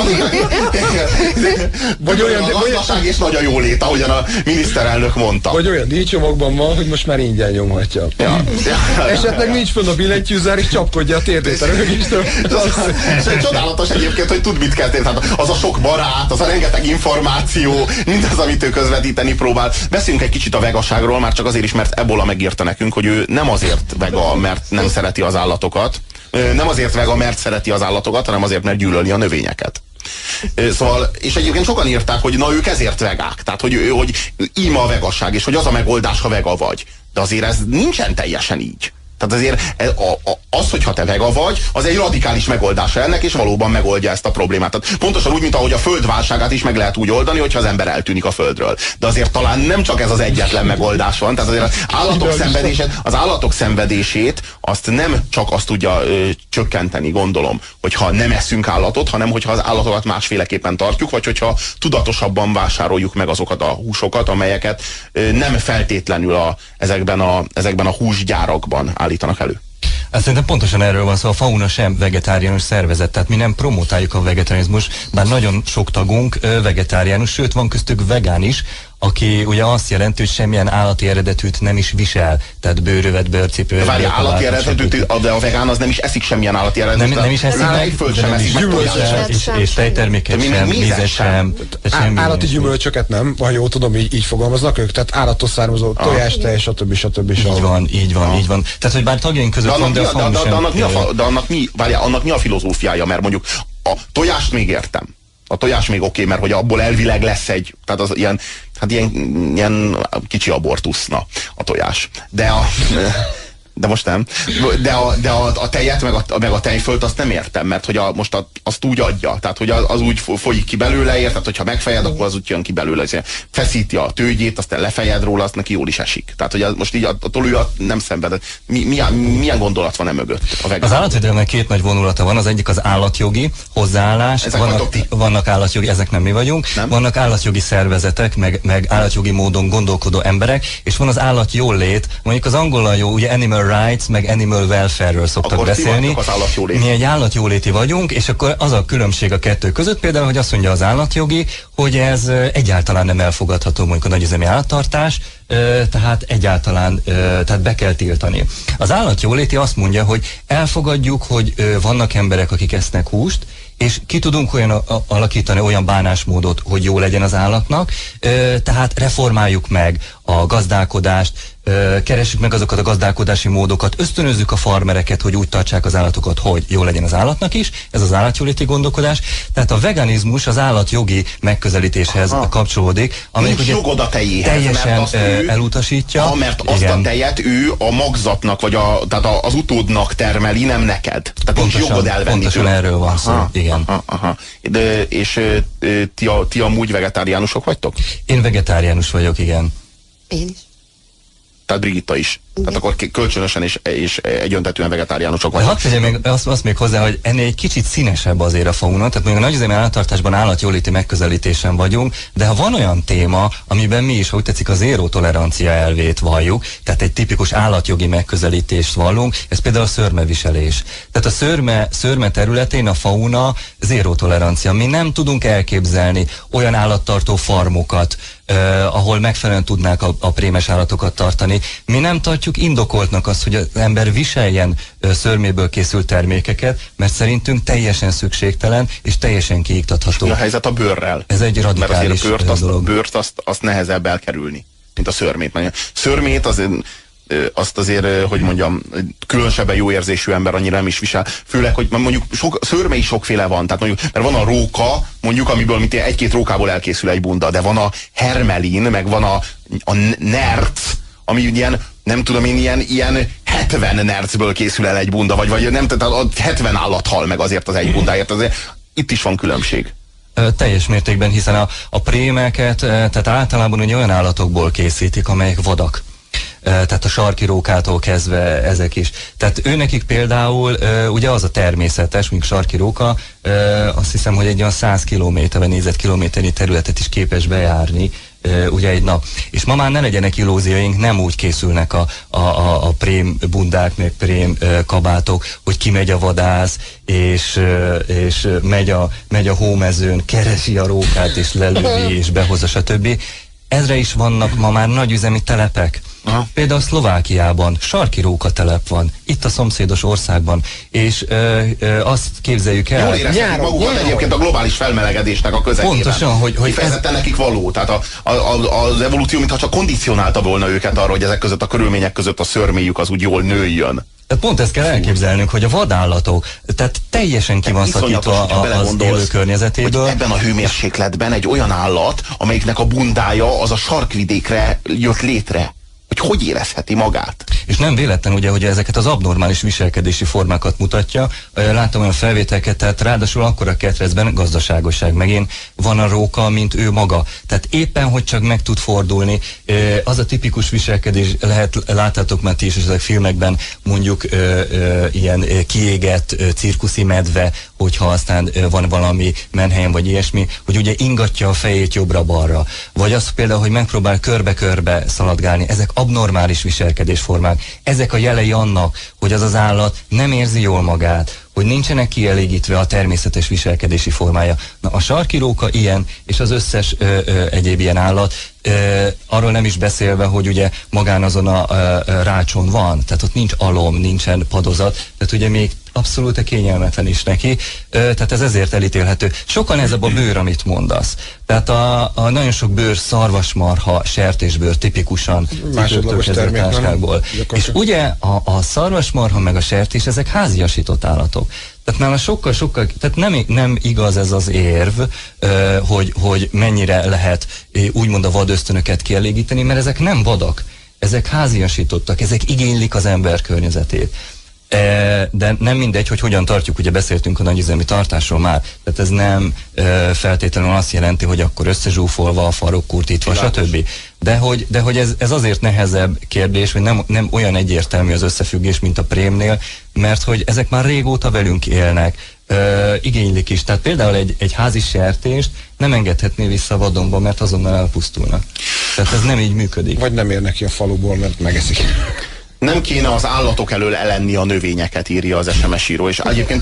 A: Vagy olyan, a gazdaság és nagy a jólét, ahogyan a miniszterelnök mondta.
F: Vagy olyan díjcsomagban van, hogy most már ingyen nyomhatja.
A: Ja.
F: Esetleg nincs fönn a billentyűzár, és csapkodja a térdét a rögéstől.
A: Csodálatos egyébként, hogy tud mit kell tenni. Az a sok barát, az a rengeteg információ, mindaz, amit ő közvetíteni próbál. Beszéljünk egy kicsit a vegaságról, már csak azért is, mert Ebola megírta nekünk, hogy ő nem azért vega, mert nem szereti az állatokat. Nem azért vega, mert szereti az állatokat, hanem azért, mert gyűlöli a növényeket. Szóval, és egyébként sokan írták, hogy na ők ezért vegák. Tehát, hogy íme a vegasság, és hogy az a megoldás, ha vega vagy. De azért ez nincsen teljesen így. Tehát azért az, hogyha te vega vagy, az egy radikális megoldása ennek, és valóban megoldja ezt a problémát. Tehát pontosan úgy, mint ahogy a föld válságát is meg lehet úgy oldani, hogyha az ember eltűnik a földről. De azért talán nem csak ez az egyetlen megoldás van. Tehát azért az állatok szenvedését azt nem csak azt tudja csökkenteni, gondolom, hogyha nem eszünk állatot, hanem hogyha az állatokat másféleképpen tartjuk, vagy hogyha tudatosabban vásároljuk meg azokat a húsokat, amelyeket nem feltétlenül ezekben a húsgyárakban állítanak elő.
B: Szerintem pontosan erről van szó, a Fauna sem vegetáriánus szervezet, tehát mi nem promotáljuk a vegetarizmus, bár nagyon sok tagunk vegetáriánus, sőt van köztük vegán is, aki ugye azt jelenti, hogy semmilyen állati eredetűt nem is visel, tehát bőrövet, bőrcipőt.
A: Várja, állati eredetűt, de a vegán az nem is eszik semmilyen állati eredetűt.
B: Nem is eszik meg, és tejterméket sem, vízet sem.
F: Állati gyümölcsöket nem, ha jól tudom, így fogalmaznak ők, tehát állattól származó tojás, tej, stb.
B: Így van. Tehát, hogy bár tagjaink között van, de a Fauna sem.
A: De annak mi a filozófiája, mert mondjuk a tojást még értem. A tojás még oké, mert hogy abból elvileg lesz tehát az ilyen kicsi abortuszna a tojás. De most nem. De a tejet, meg a tejfölt azt nem értem, mert hogy most azt úgy adja. Tehát, hogy az úgy folyik ki belőle, érted, hogyha megfejed, akkor az úgy jön ki belőle. Feszíti a tőgyét, aztán lefejed róla, azt neki jól is esik. Tehát, hogy most így a tolúja nem szenved. Milyen gondolat van mögött?
B: Az állatvédelemnek két nagy vonulata van. Az egyik az állatjogi hozzáállás. Vannak állatjogi, ezek nem mi vagyunk. Nem? Vannak állatjogi szervezetek, meg állatjogi módon gondolkodó emberek, és van az állatjólét, mondjuk az angollal jó, ugye animal rights, meg animal welfare-ről szoktak akkor beszélni. Mi egy állatjóléti vagyunk, és akkor az a különbség a kettő között például, hogy azt mondja az állatjogi, hogy ez egyáltalán nem elfogadható, mondjuk a nagyüzemi állattartás, tehát egyáltalán tehát be kell tiltani. Az állatjóléti azt mondja, hogy elfogadjuk, hogy vannak emberek, akik esznek húst, és ki tudunk olyan alakítani olyan bánásmódot, hogy jó legyen az állatnak, tehát reformáljuk meg a gazdálkodást, keressük meg azokat a gazdálkodási módokat, ösztönözzük a farmereket, hogy úgy tartsák az állatokat, hogy jó legyen az állatnak is, ez az állatjóléti gondolkodás. Tehát a veganizmus az állatjogi megközelítéshez kapcsolódik, amelyik ugye teljesen elutasítja.
A: Mert azt a tejet ő a magzatnak, vagy tehát az utódnak termeli, nem neked. Tehát nincs jogod elvenni.
B: Pontosan erről van szó, igen.
A: És ti amúgy vegetáriánusok vagytok?
B: Én vegetáriánus vagyok, igen.
C: Én is.
A: Tehát Brigitta is. Igen. Tehát akkor kölcsönösen és egyöntetően vegetáriánusok vagyok.
B: Hadd tegyem még azt még hozzá, hogy ennél egy kicsit színesebb azért a Fauna, tehát még a nagyüzemi állattartásban állatjóléti megközelítésen vagyunk, de ha van olyan téma, amiben mi is, hogy tetszik, a zéró tolerancia elvét valljuk, tehát egy tipikus állatjogi megközelítést vallunk, ez például a szőrmeviselés. Tehát a szőrme területén a Fauna zéró tolerancia. Mi nem tudunk elképzelni olyan állattartó farmokat, ahol megfelelően tudnák a prémes állatokat tartani. Mi nem tartjuk indokoltnak azt, hogy az ember viseljen szőrméből készült termékeket, mert szerintünk teljesen szükségtelen és teljesen kiiktatható.
A: Mi a helyzet a bőrrel?
B: Ez egy radikális
A: dolog. Bőrt azt nehezebb elkerülni, mint a szőrmét. Szőrmét azt azért, hogy mondjam, különösebben jó érzésű ember annyira nem is visel. Főleg, hogy mondjuk szőrme is sokféle van. Tehát mondjuk, mert van a róka, mondjuk, amiből egy-két rókából elkészül egy bunda, de van a hermelin, meg van a nerc, ami ilyen, nem tudom én, ilyen 70 nercből készül el egy bunda, vagy nem, tehát 70 állat hal meg azért az egy bundáért. Azért itt is van különbség.
B: Teljes mértékben, hiszen a prémeket, tehát általában ugye olyan állatokból készítik, amelyek vadak. tehát a sarki rókától kezdve ezek is. Tehát őnekik például ugye az a természetes, mondjuk sarki róka, azt hiszem, hogy egy olyan 100 kilométer, négyzetkilométernyi területet is képes bejárni, ugye egy nap. És ma már ne legyenek illúzióink, nem úgy készülnek a prém bundák, meg prém kabátok, hogy kimegy a vadász, és megy a hómezőn, keresi a rókát, és lelövi, és behozza, stb. Ezre is vannak ma már nagyüzemi telepek. Aha. Például Szlovákiában sarki róka telep van, itt a szomszédos országban, és azt képzeljük el...
A: Jól érezhetik magukat egyébként a globális felmelegedésnek a közepében.
B: Pontosan, hogy
A: kifejezetten nekik való. Tehát az evolúció mintha csak kondicionálta volna őket arra, hogy ezek között a körülmények között a szörméjük az úgy jól nőjön.
B: Tehát pont ezt kell elképzelnünk, hogy a vadállatok, tehát teljesen ki van szakítva az élő környezetéből.
A: Ebben a hőmérsékletben egy olyan állat, amelyiknek a bundája az a sarkvidékre jött létre, hogy érezheti magát.
B: És nem véletlen ugye, hogy ezeket az abnormális viselkedési formákat mutatja. Láttam olyan felvételeket, tehát ráadásul akkora ketrecben, gazdaságosság megint, van a róka, mint ő maga. Tehát éppen, hogy csak meg tud fordulni. Az a tipikus viselkedés, láttátok már ti is ezek filmekben, mondjuk ilyen kiégett cirkuszi medve, hogyha aztán van valami menhelyen vagy ilyesmi, hogy ugye ingatja a fejét jobbra-balra. Vagy az például, hogy megpróbál körbe-körbe szaladgálni. Ezek abnormális viselkedésformák. Ezek a jelei annak, hogy az az állat nem érzi jól magát, hogy nincsenek kielégítve a természetes viselkedési formája. Na, a sarki róka ilyen, és az összes egyéb ilyen állat, arról nem is beszélve, hogy ugye magán azon a rácson van, tehát ott nincs alom, nincsen padozat, tehát ugye még abszolút kényelmetlen is neki, tehát ez ezért elítélhető. Sokkal nehezebb a bőr, amit mondasz. Tehát a nagyon sok bőr, szarvasmarha, sertésbőr tipikusan
F: másodlagos
B: táskákból. És ugye a szarvasmarha meg a sertés, ezek háziasított állatok. Tehát nála sokkal, tehát nem igaz ez az érv, hogy mennyire lehet úgymond a vadösztönöket kielégíteni, mert ezek nem vadak, ezek háziasítottak, ezek igénylik az ember környezetét. De nem mindegy, hogy hogyan tartjuk, ugye beszéltünk a nagyüzemi tartásról már, tehát ez nem feltétlenül azt jelenti, hogy akkor összezsúfolva, farokkurtítva, stb. De hogy ez azért nehezebb kérdés, hogy nem olyan egyértelmű az összefüggés, mint a prémnél, mert hogy ezek már régóta velünk élnek, igénylik is. Tehát például egy házi sertést nem engedhetné vissza a vadonba, mert azonnal elpusztulnak. Tehát ez nem így működik.
F: Vagy nem ér neki a faluból, mert megeszik.
A: Nem kéne az állatok elől elenni a növényeket, írja az SMS író, és egyébként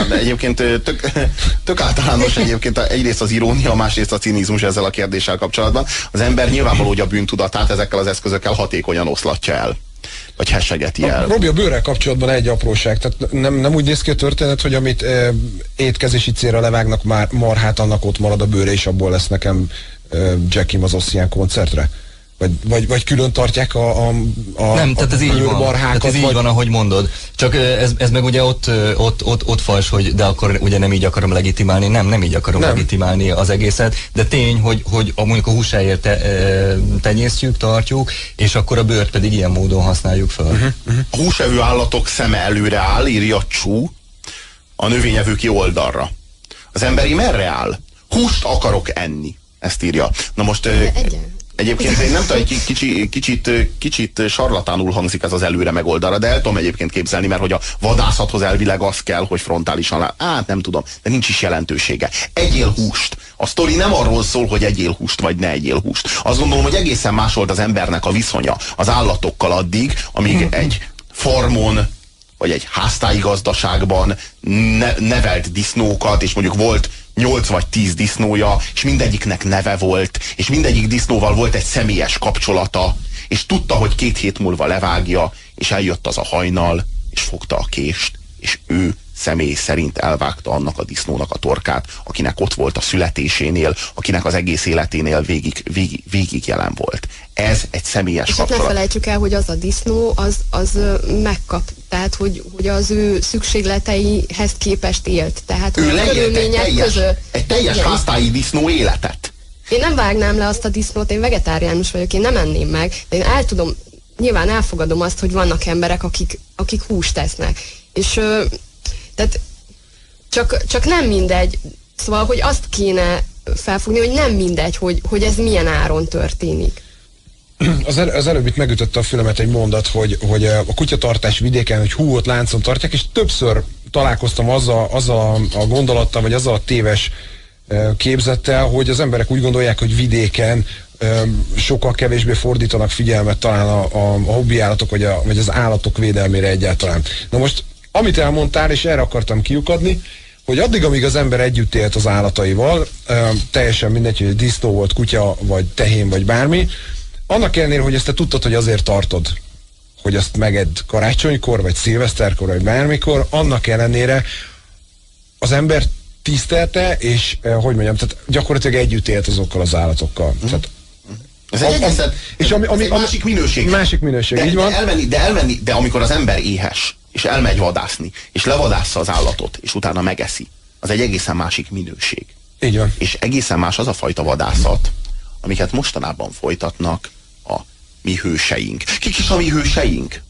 A: tök általános egyébként egyrészt az irónia, másrészt a cinizmus ezzel a kérdéssel kapcsolatban. Az ember nyilvánvaló, hogy a bűntudatát ezekkel az eszközökkel hatékonyan oszlatja el, vagy hessegeti el.
F: Robi, a bőrrel kapcsolatban egy apróság, tehát nem úgy néz ki a történet, hogy amit étkezési célra levágnak már marhát, annak ott marad a bőre, és abból lesz nekem Jackie az Ossian koncertre? Vagy külön tartják
B: nem, tehát ez így van. Tehát ez így van, ahogy mondod. Csak ez meg ugye ott fals, hogy de akkor ugye nem így akarom legitimálni. Nem így akarom legitimálni az egészet, de tény, hogy mondjuk a húsáért tenyésztjük, tartjuk, és akkor a bőrt pedig ilyen módon használjuk fel.
A: A húsevő állatok szeme előre áll, írja Csú, a növényevőki oldalra. Az emberi merre áll? Húst akarok enni. Ezt írja. Na most... Egyébként én nem tudom, kicsit sarlatánul hangzik ez az előre meg oldalra, de el tudom egyébként képzelni, mert hogy a vadászathoz elvileg az kell, hogy frontálisan nem tudom, de nincs is jelentősége. Egyél húst. A sztori nem arról szól, hogy egyél húst, vagy ne egyél húst. Azt gondolom, hogy egészen más volt az embernek a viszonya az állatokkal addig, amíg egy farmon, vagy egy háztáji gazdaságban nevelt disznókat, és mondjuk volt 8 vagy 10 disznója, és mindegyiknek neve volt, és mindegyik disznóval volt egy személyes kapcsolata, és tudta, hogy 2 hét múlva levágja, és eljött az a hajnal, és fogta a kést, és ő személy szerint elvágta annak a disznónak a torkát, akinek ott volt a születésénél, akinek az egész életénél végig jelen volt. Ez egy személyes kapcsolat.
C: És ne felejtsük el, hogy az a disznó, az megkap, tehát hogy az ő szükségleteihez képest élt. Tehát
A: ő leélt egy teljes háztáji disznó életet.
C: Én nem vágnám le azt a disznót, én vegetáriánus vagyok, én nem enném meg, de én nyilván elfogadom azt, hogy vannak emberek, akik húst tesznek. És tehát csak nem mindegy, szóval, hogy azt kéne felfogni, hogy nem mindegy, hogy ez milyen áron történik.
F: az előbb itt megütötte a fülemet egy mondat, hogy a kutyatartás vidéken, hogy ott láncon tartják, és többször találkoztam azzal a gondolattal, vagy azzal a téves képzettel, hogy az emberek úgy gondolják, hogy vidéken sokkal kevésbé fordítanak figyelmet talán a hobbi állatok, vagy az állatok védelmére egyáltalán. Na most, amit elmondtál, és erre akartam kiukadni, hogy addig, amíg az ember együtt élt az állataival, teljesen mindegy, hogy disznó volt, kutya, vagy tehén, vagy bármi, annak ellenére, hogy ezt te tudtad, hogy azért tartod, hogy azt megedd karácsonykor, vagy szilveszterkor, vagy bármikor, annak ellenére az ember tisztelte, és hogy mondjam, tehát gyakorlatilag együtt élt azokkal az állatokkal. Tehát
A: ez egy egészen, és egy másik minőség.
F: Másik minőség, így van.
A: De amikor az ember éhes, és elmegy vadászni, és levadásza az állatot, és utána megeszi, az egy egészen másik minőség.
F: Így van.
A: És egészen más az a fajta vadászat, amiket mostanában folytatnak a mi hőseink. Kik is a mi hőseink?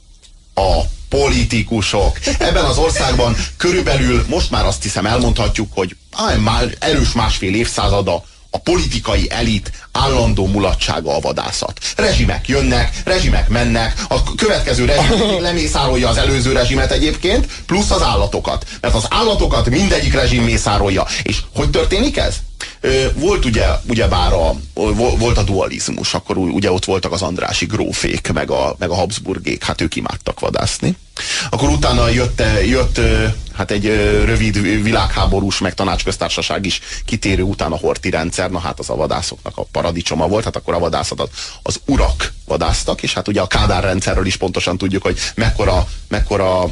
A: A politikusok. Ebben az országban körülbelül, most már azt hiszem elmondhatjuk, hogy már erős másfél évszázada a politikai elit állandó mulatsága a vadászat. Rezsimek jönnek, rezsimek mennek, a következő rezsim lemészárolja az előző rezsimet egyébként, plusz az állatokat. Mert az állatokat mindegyik rezsim mészárolja. És hogy történik ez? Volt ugyebár volt a dualizmus, akkor ugye ott voltak az andrássy grófék, meg a Habsburgék, hát ők imádtak vadászni. Akkor utána jött hát egy rövid világháborús, meg tanácsköztársaság is kitérő után a horthy rendszer, na hát az a vadászoknak a paradicsoma volt, hát akkor a vadászatot az urak vadáztak, és hát ugye a Kádár rendszerről is pontosan tudjuk, hogy mekkora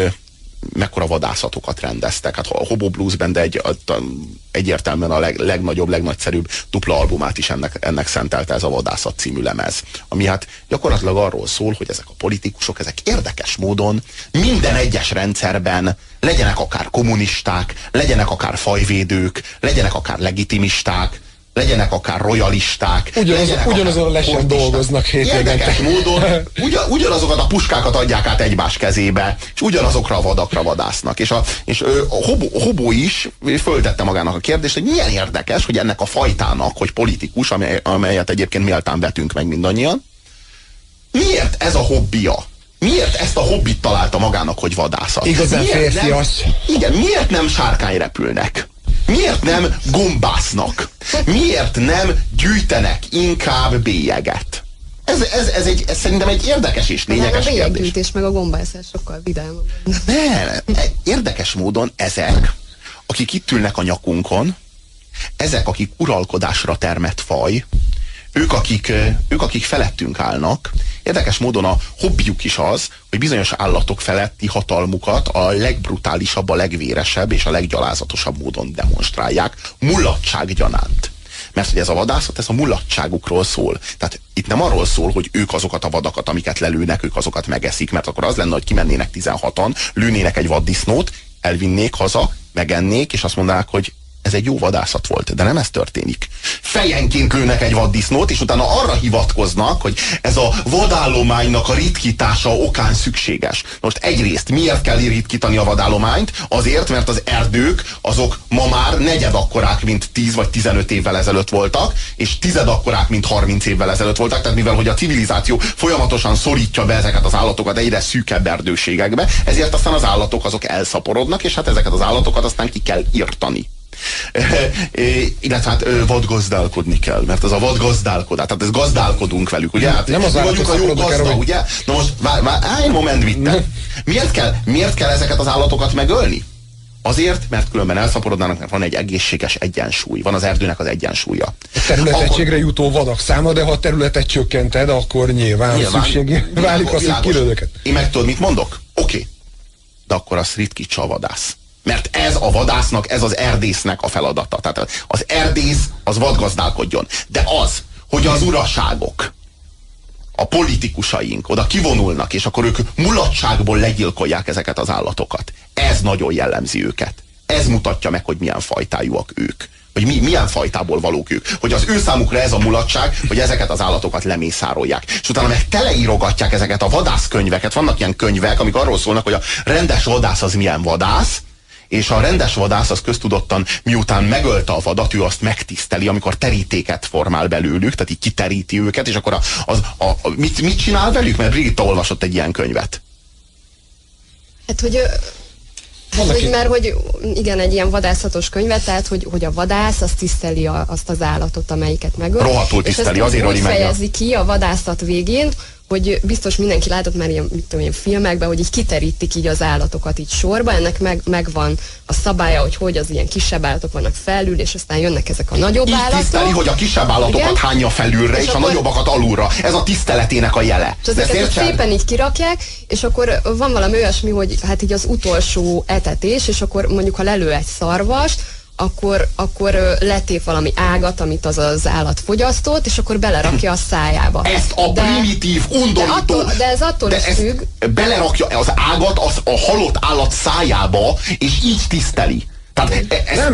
A: vadászatokat rendeztek. Hát a Hobo Blues Band egyértelműen a legnagyszerűbb dupla albumát is ennek szentelte, ez a Vadászat című lemez. Ami hát gyakorlatilag arról szól, hogy ezek a politikusok, ezek érdekes módon minden egyes rendszerben legyenek akár kommunisták, legyenek akár fajvédők, legyenek akár legitimisták, legyenek akár royalisták,
F: ugyanazon a lesen dolgoznak hétvégente.
A: Érdekes módon ugyanazokat a puskákat adják át egymás kezébe, és ugyanazokra a vadakra vadásznak. És a Hobo is föltette magának a kérdést, hogy milyen érdekes, hogy ennek a fajtának, hogy politikus, amelyet egyébként méltán vetünk meg mindannyian, miért ez a hobbija? Miért ezt a hobbit találta magának, hogy vadászat?
F: Igazán férfias.
A: Igen, miért nem sárkányrepülnek? Miért nem gombásznak? Miért nem gyűjtenek inkább bélyeget? Ez szerintem egy érdekes és lényeges kérdés.
C: A bélyeggyűjtés meg a gombászás sokkal vidámabb.
A: Nem, érdekes módon ezek, akik itt ülnek a nyakunkon, ezek, akik uralkodásra termett faj, ők, akik felettünk állnak, érdekes módon a hobbiuk is az, hogy bizonyos állatok feletti hatalmukat a legbrutálisabb, a legvéresebb és a leggyalázatosabb módon demonstrálják, mulatság gyanánt. Mert hogy ez a vadászat, ez a mulatságukról szól. Tehát itt nem arról szól, hogy ők azokat a vadakat, amiket lelőnek, ők azokat megeszik, mert akkor az lenne, hogy kimennének 16-an, lőnének egy vaddisznót, elvinnék haza, megennék, és azt mondanák, hogy ez egy jó vadászat volt, de nem ez történik. Fejenként lőnek egy vaddisznót, és utána arra hivatkoznak, hogy ez a vadállománynak a ritkítása okán szükséges. Most egyrészt miért kell ritkítani a vadállományt? Azért, mert az erdők azok ma már negyed akkorák, mint 10 vagy 15 évvel ezelőtt voltak, és tized akkorák, mint 30 évvel ezelőtt voltak, tehát mivel hogy a civilizáció folyamatosan szorítja be ezeket az állatokat egyre szűkebb erdőségekbe, ezért aztán az állatok azok elszaporodnak, és hát ezeket az állatokat aztán ki kell írtani. Illetve hát vadgazdálkodni kell, mert ez a vadgazdálkodás, tehát ez gazdálkodunk velük, ugye? Hát,
F: nem az
A: vagyunk a jó gazda, ugye? Na most, állj moment vitte. Miért kell ezeket az állatokat megölni? Azért, mert különben elszaporodnának, mert van egy egészséges egyensúly, van az erdőnek az egyensúlya.
F: A területegységre jutó vadak száma, de ha a területet csökkented, akkor nyilván szükségé válik az, hogy kilőd őket.
A: Én meg tudod, mit mondok? Oké. De akkor azt ritkítsa a vadász. Mert ez a vadásznak, ez az erdésznek a feladata. Tehát az erdész az vadgazdálkodjon. De az, hogy az uraságok, a politikusaink oda kivonulnak, és akkor ők mulatságból legyilkolják ezeket az állatokat. Ez nagyon jellemzi őket. Ez mutatja meg, hogy milyen fajtájúak ők. Hogy milyen fajtából valók ők. Hogy az ő számukra ez a mulatság, hogy ezeket az állatokat lemészárolják. És utána meg teleírogatják ezeket a vadászkönyveket. Vannak ilyen könyvek, amik arról szólnak, hogy a rendes vadász az milyen vadász, És a rendes vadász az köztudottan, miután megölte a vadat, ő azt megtiszteli, amikor terítéket formál belőlük, tehát így kiteríti őket, és akkor mit csinál velük? Mert Brigitta olvasott egy ilyen könyvet.
C: Mert hogy igen, egy ilyen vadászatos könyvet, tehát hogy a vadász az tiszteli azt az állatot, amelyiket megöl.
A: Rohadtul tiszteli, azért
C: úgy fejezi ki a vadászat végén, hogy biztos mindenki látott már ilyen, ilyen filmekben, hogy így kiterítik így az állatokat így sorba, ennek megvan a szabálya, hogy az ilyen kisebb állatok vannak felül, és aztán jönnek ezek a nagyobb
A: így
C: állatok.
A: Tiszteli, hogy a kisebb állatokat igen? Hányja felülre, és a nagyobbakat alulra. Ez a tiszteletének a jele.
C: És ezeket szépen így kirakják, és akkor van valami olyasmi, hogy hát így az utolsó etetés, és akkor mondjuk, ha lelő egy szarvast, akkor letép valami ágat, amit az állat fogyasztott, és akkor belerakja a szájába.
A: Ezt a primitív, undorító...
C: De ez attól is függ.
A: Belerakja az ágat a halott állat szájába, és így tiszteli. Tehát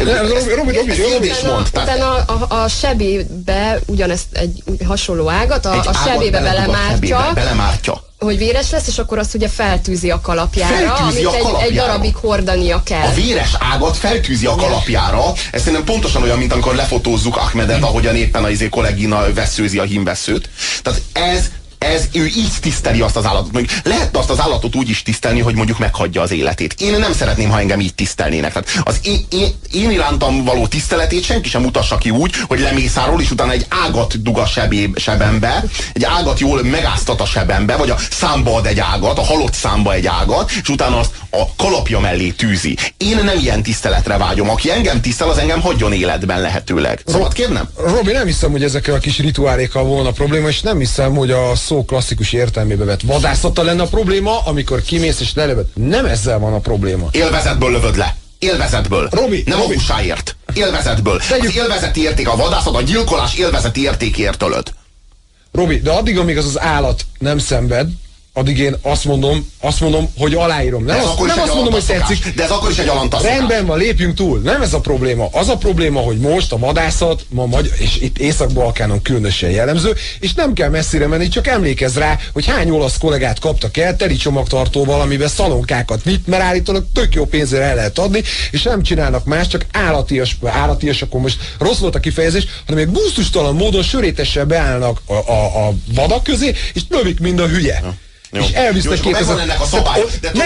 A: Robi mond.
C: Utána a sebébe ugyanezt egy hasonló ágat, a sebébe belemártja, hogy véres lesz, és akkor azt ugye feltűzi a kalapjára, amit egy darabig hordania kell.
A: A véres ágat feltűzi a kalapjára. Ez szerintem pontosan olyan, mint amikor lefotózzuk Ahmedet, ahogyan éppen az kollégina veszőzi a hímveszőt. Tehát ő így tiszteli azt az állatot. Mondjuk lehetne azt az állatot úgy is tisztelni, hogy mondjuk meghagyja az életét. Én nem szeretném, ha engem így tisztelnének. Tehát az én irántam való tiszteletét senki sem mutassa ki úgy, hogy lemészárol, és utána egy ágat dug a sebembe, egy ágat jól megáztat a sebembe, vagy a számba ad egy ágat, a halott számba egy ágat, és utána azt a kalapja mellé tűzi. Én nem ilyen tiszteletre vágyom. Aki engem tisztel, az engem hagyjon életben lehetőleg. Szabad kérnem?
F: Robi, nem hiszem, hogy ezekkel a kis rituálékkal volna probléma, és nem hiszem, hogy a szó klasszikus értelmébe vett vadászata lenne a probléma, amikor kimész és lelövöd. Nem ezzel van a probléma.
A: Élvezetből lövöd le. Élvezetből.
F: Robi,
A: nem
F: Robi.
A: a húsáért. Élvezetből. Az élvezeti érték, a vadászat, a gyilkolás élvezeti értékért ölöd.
F: Robi, de addig, amíg az az állat nem szenved, addig én azt mondom, hogy aláírom. Nem azt mondom, hogy tetszik.
A: De ez akkor is egy alantasszokás.
F: Rendben van, lépjünk túl. Nem ez a probléma. Az a probléma, hogy most a vadászat, és itt Észak-Balkánon különösen jellemző, és nem kell messzire menni, csak emlékezz rá, hogy hány olasz kollégát kaptak el teli csomagtartóval, amiben szalonkákat vitt, mert állítólag tök jó pénzre el lehet adni, és nem csinálnak más, csak állatias, akkor most rossz volt a kifejezés, hanem egy gusztustalan módon sörétesen beállnak a vadak közé, és lövik mind a hülye.
A: Ja.
F: Jó. És elvisznek 2000...
A: Megvan ennek a szabály.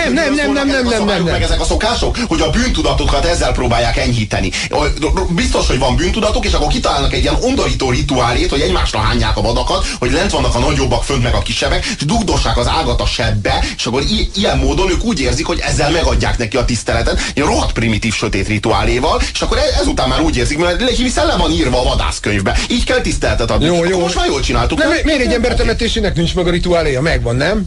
F: Nem.
A: Meg ezek a szokások, hogy a bűntudatokat ezzel próbálják enyhíteni. Biztos, hogy van bűntudatok, és akkor kitalálnak egy ilyen undorító rituálét, hogy egymásra hányják a vadakat, hogy lent vannak a nagyobbak, fönt meg a kisebbek, és dugdossák az ágat a sebbe, és akkor ilyen módon ők úgy érzik, hogy ezzel megadják neki a tiszteletet, ilyen rohadt primitív sötét rituáléval, és akkor ezután már úgy érzik, mert hiszen le van írva a vadászkönyvbe. Így kell tiszteletet adni. Jó. Most már jól csináltuk.
F: Miért egy ember temetésének nincs meg a rituáléja? Megvan, nem?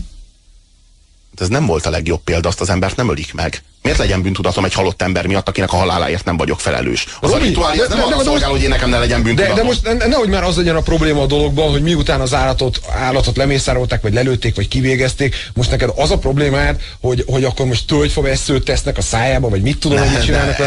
A: Ez nem volt a legjobb példa, azt az embert nem ölik meg. Miért legyen bűntudatom egy halott ember miatt, akinek a haláláért nem vagyok felelős? Az Robi, a rituálé nem arra szolgál, hogy én nekem ne legyen bűntudatom.
F: De most nehogy már az legyen a probléma a dologban, hogy miután az állatot lemészárolták, vagy lelőtték, vagy kivégezték, most neked az a problémád, hogy akkor most tölgyfaveszőt tesznek a szájába, vagy mit tudom, hogy mit csinálnak.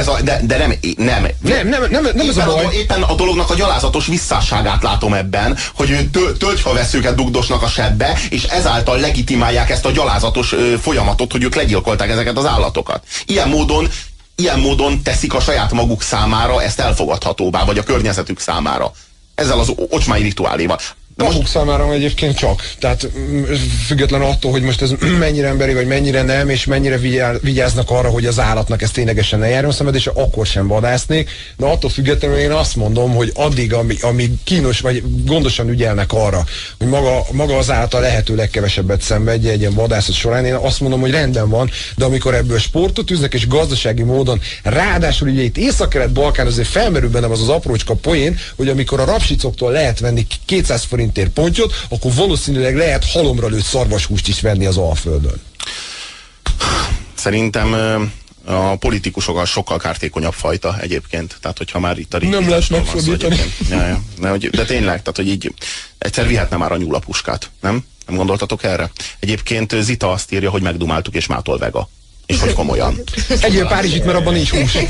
F: Nem ez a baj.
A: Éppen a dolognak a gyalázatos visszásságát látom ebben, hogy tölgyfaveszőket dugdosnak a sebbe, és ezáltal legitimálják ezt a gyalázatos folyamatot, hogy ők legyilkolták ezeket az állatokat. Ilyen módon teszik a saját maguk számára ezt elfogadhatóvá, vagy a környezetük számára. Ezzel az ocsmai rituáléval.
F: Maguk számára egyébként csak. Tehát független attól, hogy most ez mennyire emberi, vagy mennyire nem, és mennyire vigyáznak arra, hogy az állatnak ez ténylegesen ne járjon szenvedésre, akkor sem vadásznék. De attól függetlenül én azt mondom, hogy addig, amíg kínos, vagy gondosan ügyelnek arra, hogy maga az állat a lehető legkevesebbet szenvedje egy ilyen vadászat során, én azt mondom, hogy rendben van, de amikor ebből sportot üznek, és gazdasági módon, ráadásul ugye itt Észak-Kelet-Balkán azért felmerül bennem az aprócska poén, hogy amikor a rapsicoktól lehet venni 200 forintért pontyot, akkor valószínűleg lehet halomra lőtt szarvashúst is venni az Alföldön.
A: Szerintem a politikusok a sokkal kártékonyabb fajta egyébként. Tehát, hogyha már itt a
F: nem lehet megfordítani.
A: De tényleg, tehát, hogy így egyszer vihetne már a nyúl a puskát, nem? Nem gondoltatok erre? Egyébként Zita azt írja, hogy megdumáltuk és mától vega. És hogy komolyan.
F: Egyél Párizsit, mert abban nincs hús.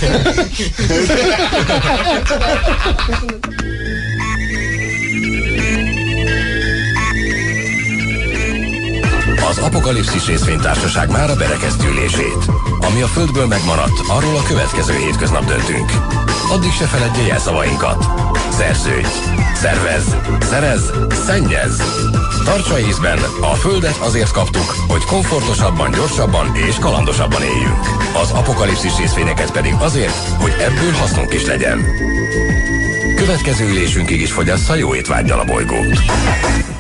J: Az Apokalipszis Részvénytársaság már a berekeztülését. Ami a Földből megmaradt, arról a következő hétköznap döntünk. Addig se feledje jelszavainkat. Szerződj, szervezz, szerezz, szennyezz. Tartsa észben, a Földet azért kaptuk, hogy komfortosabban, gyorsabban és kalandosabban éljünk. Az Apokalipszis részvényeket pedig azért, hogy ebből hasznunk is legyen. Következő ülésünkig is fogyassza jó étvággyal a bolygót.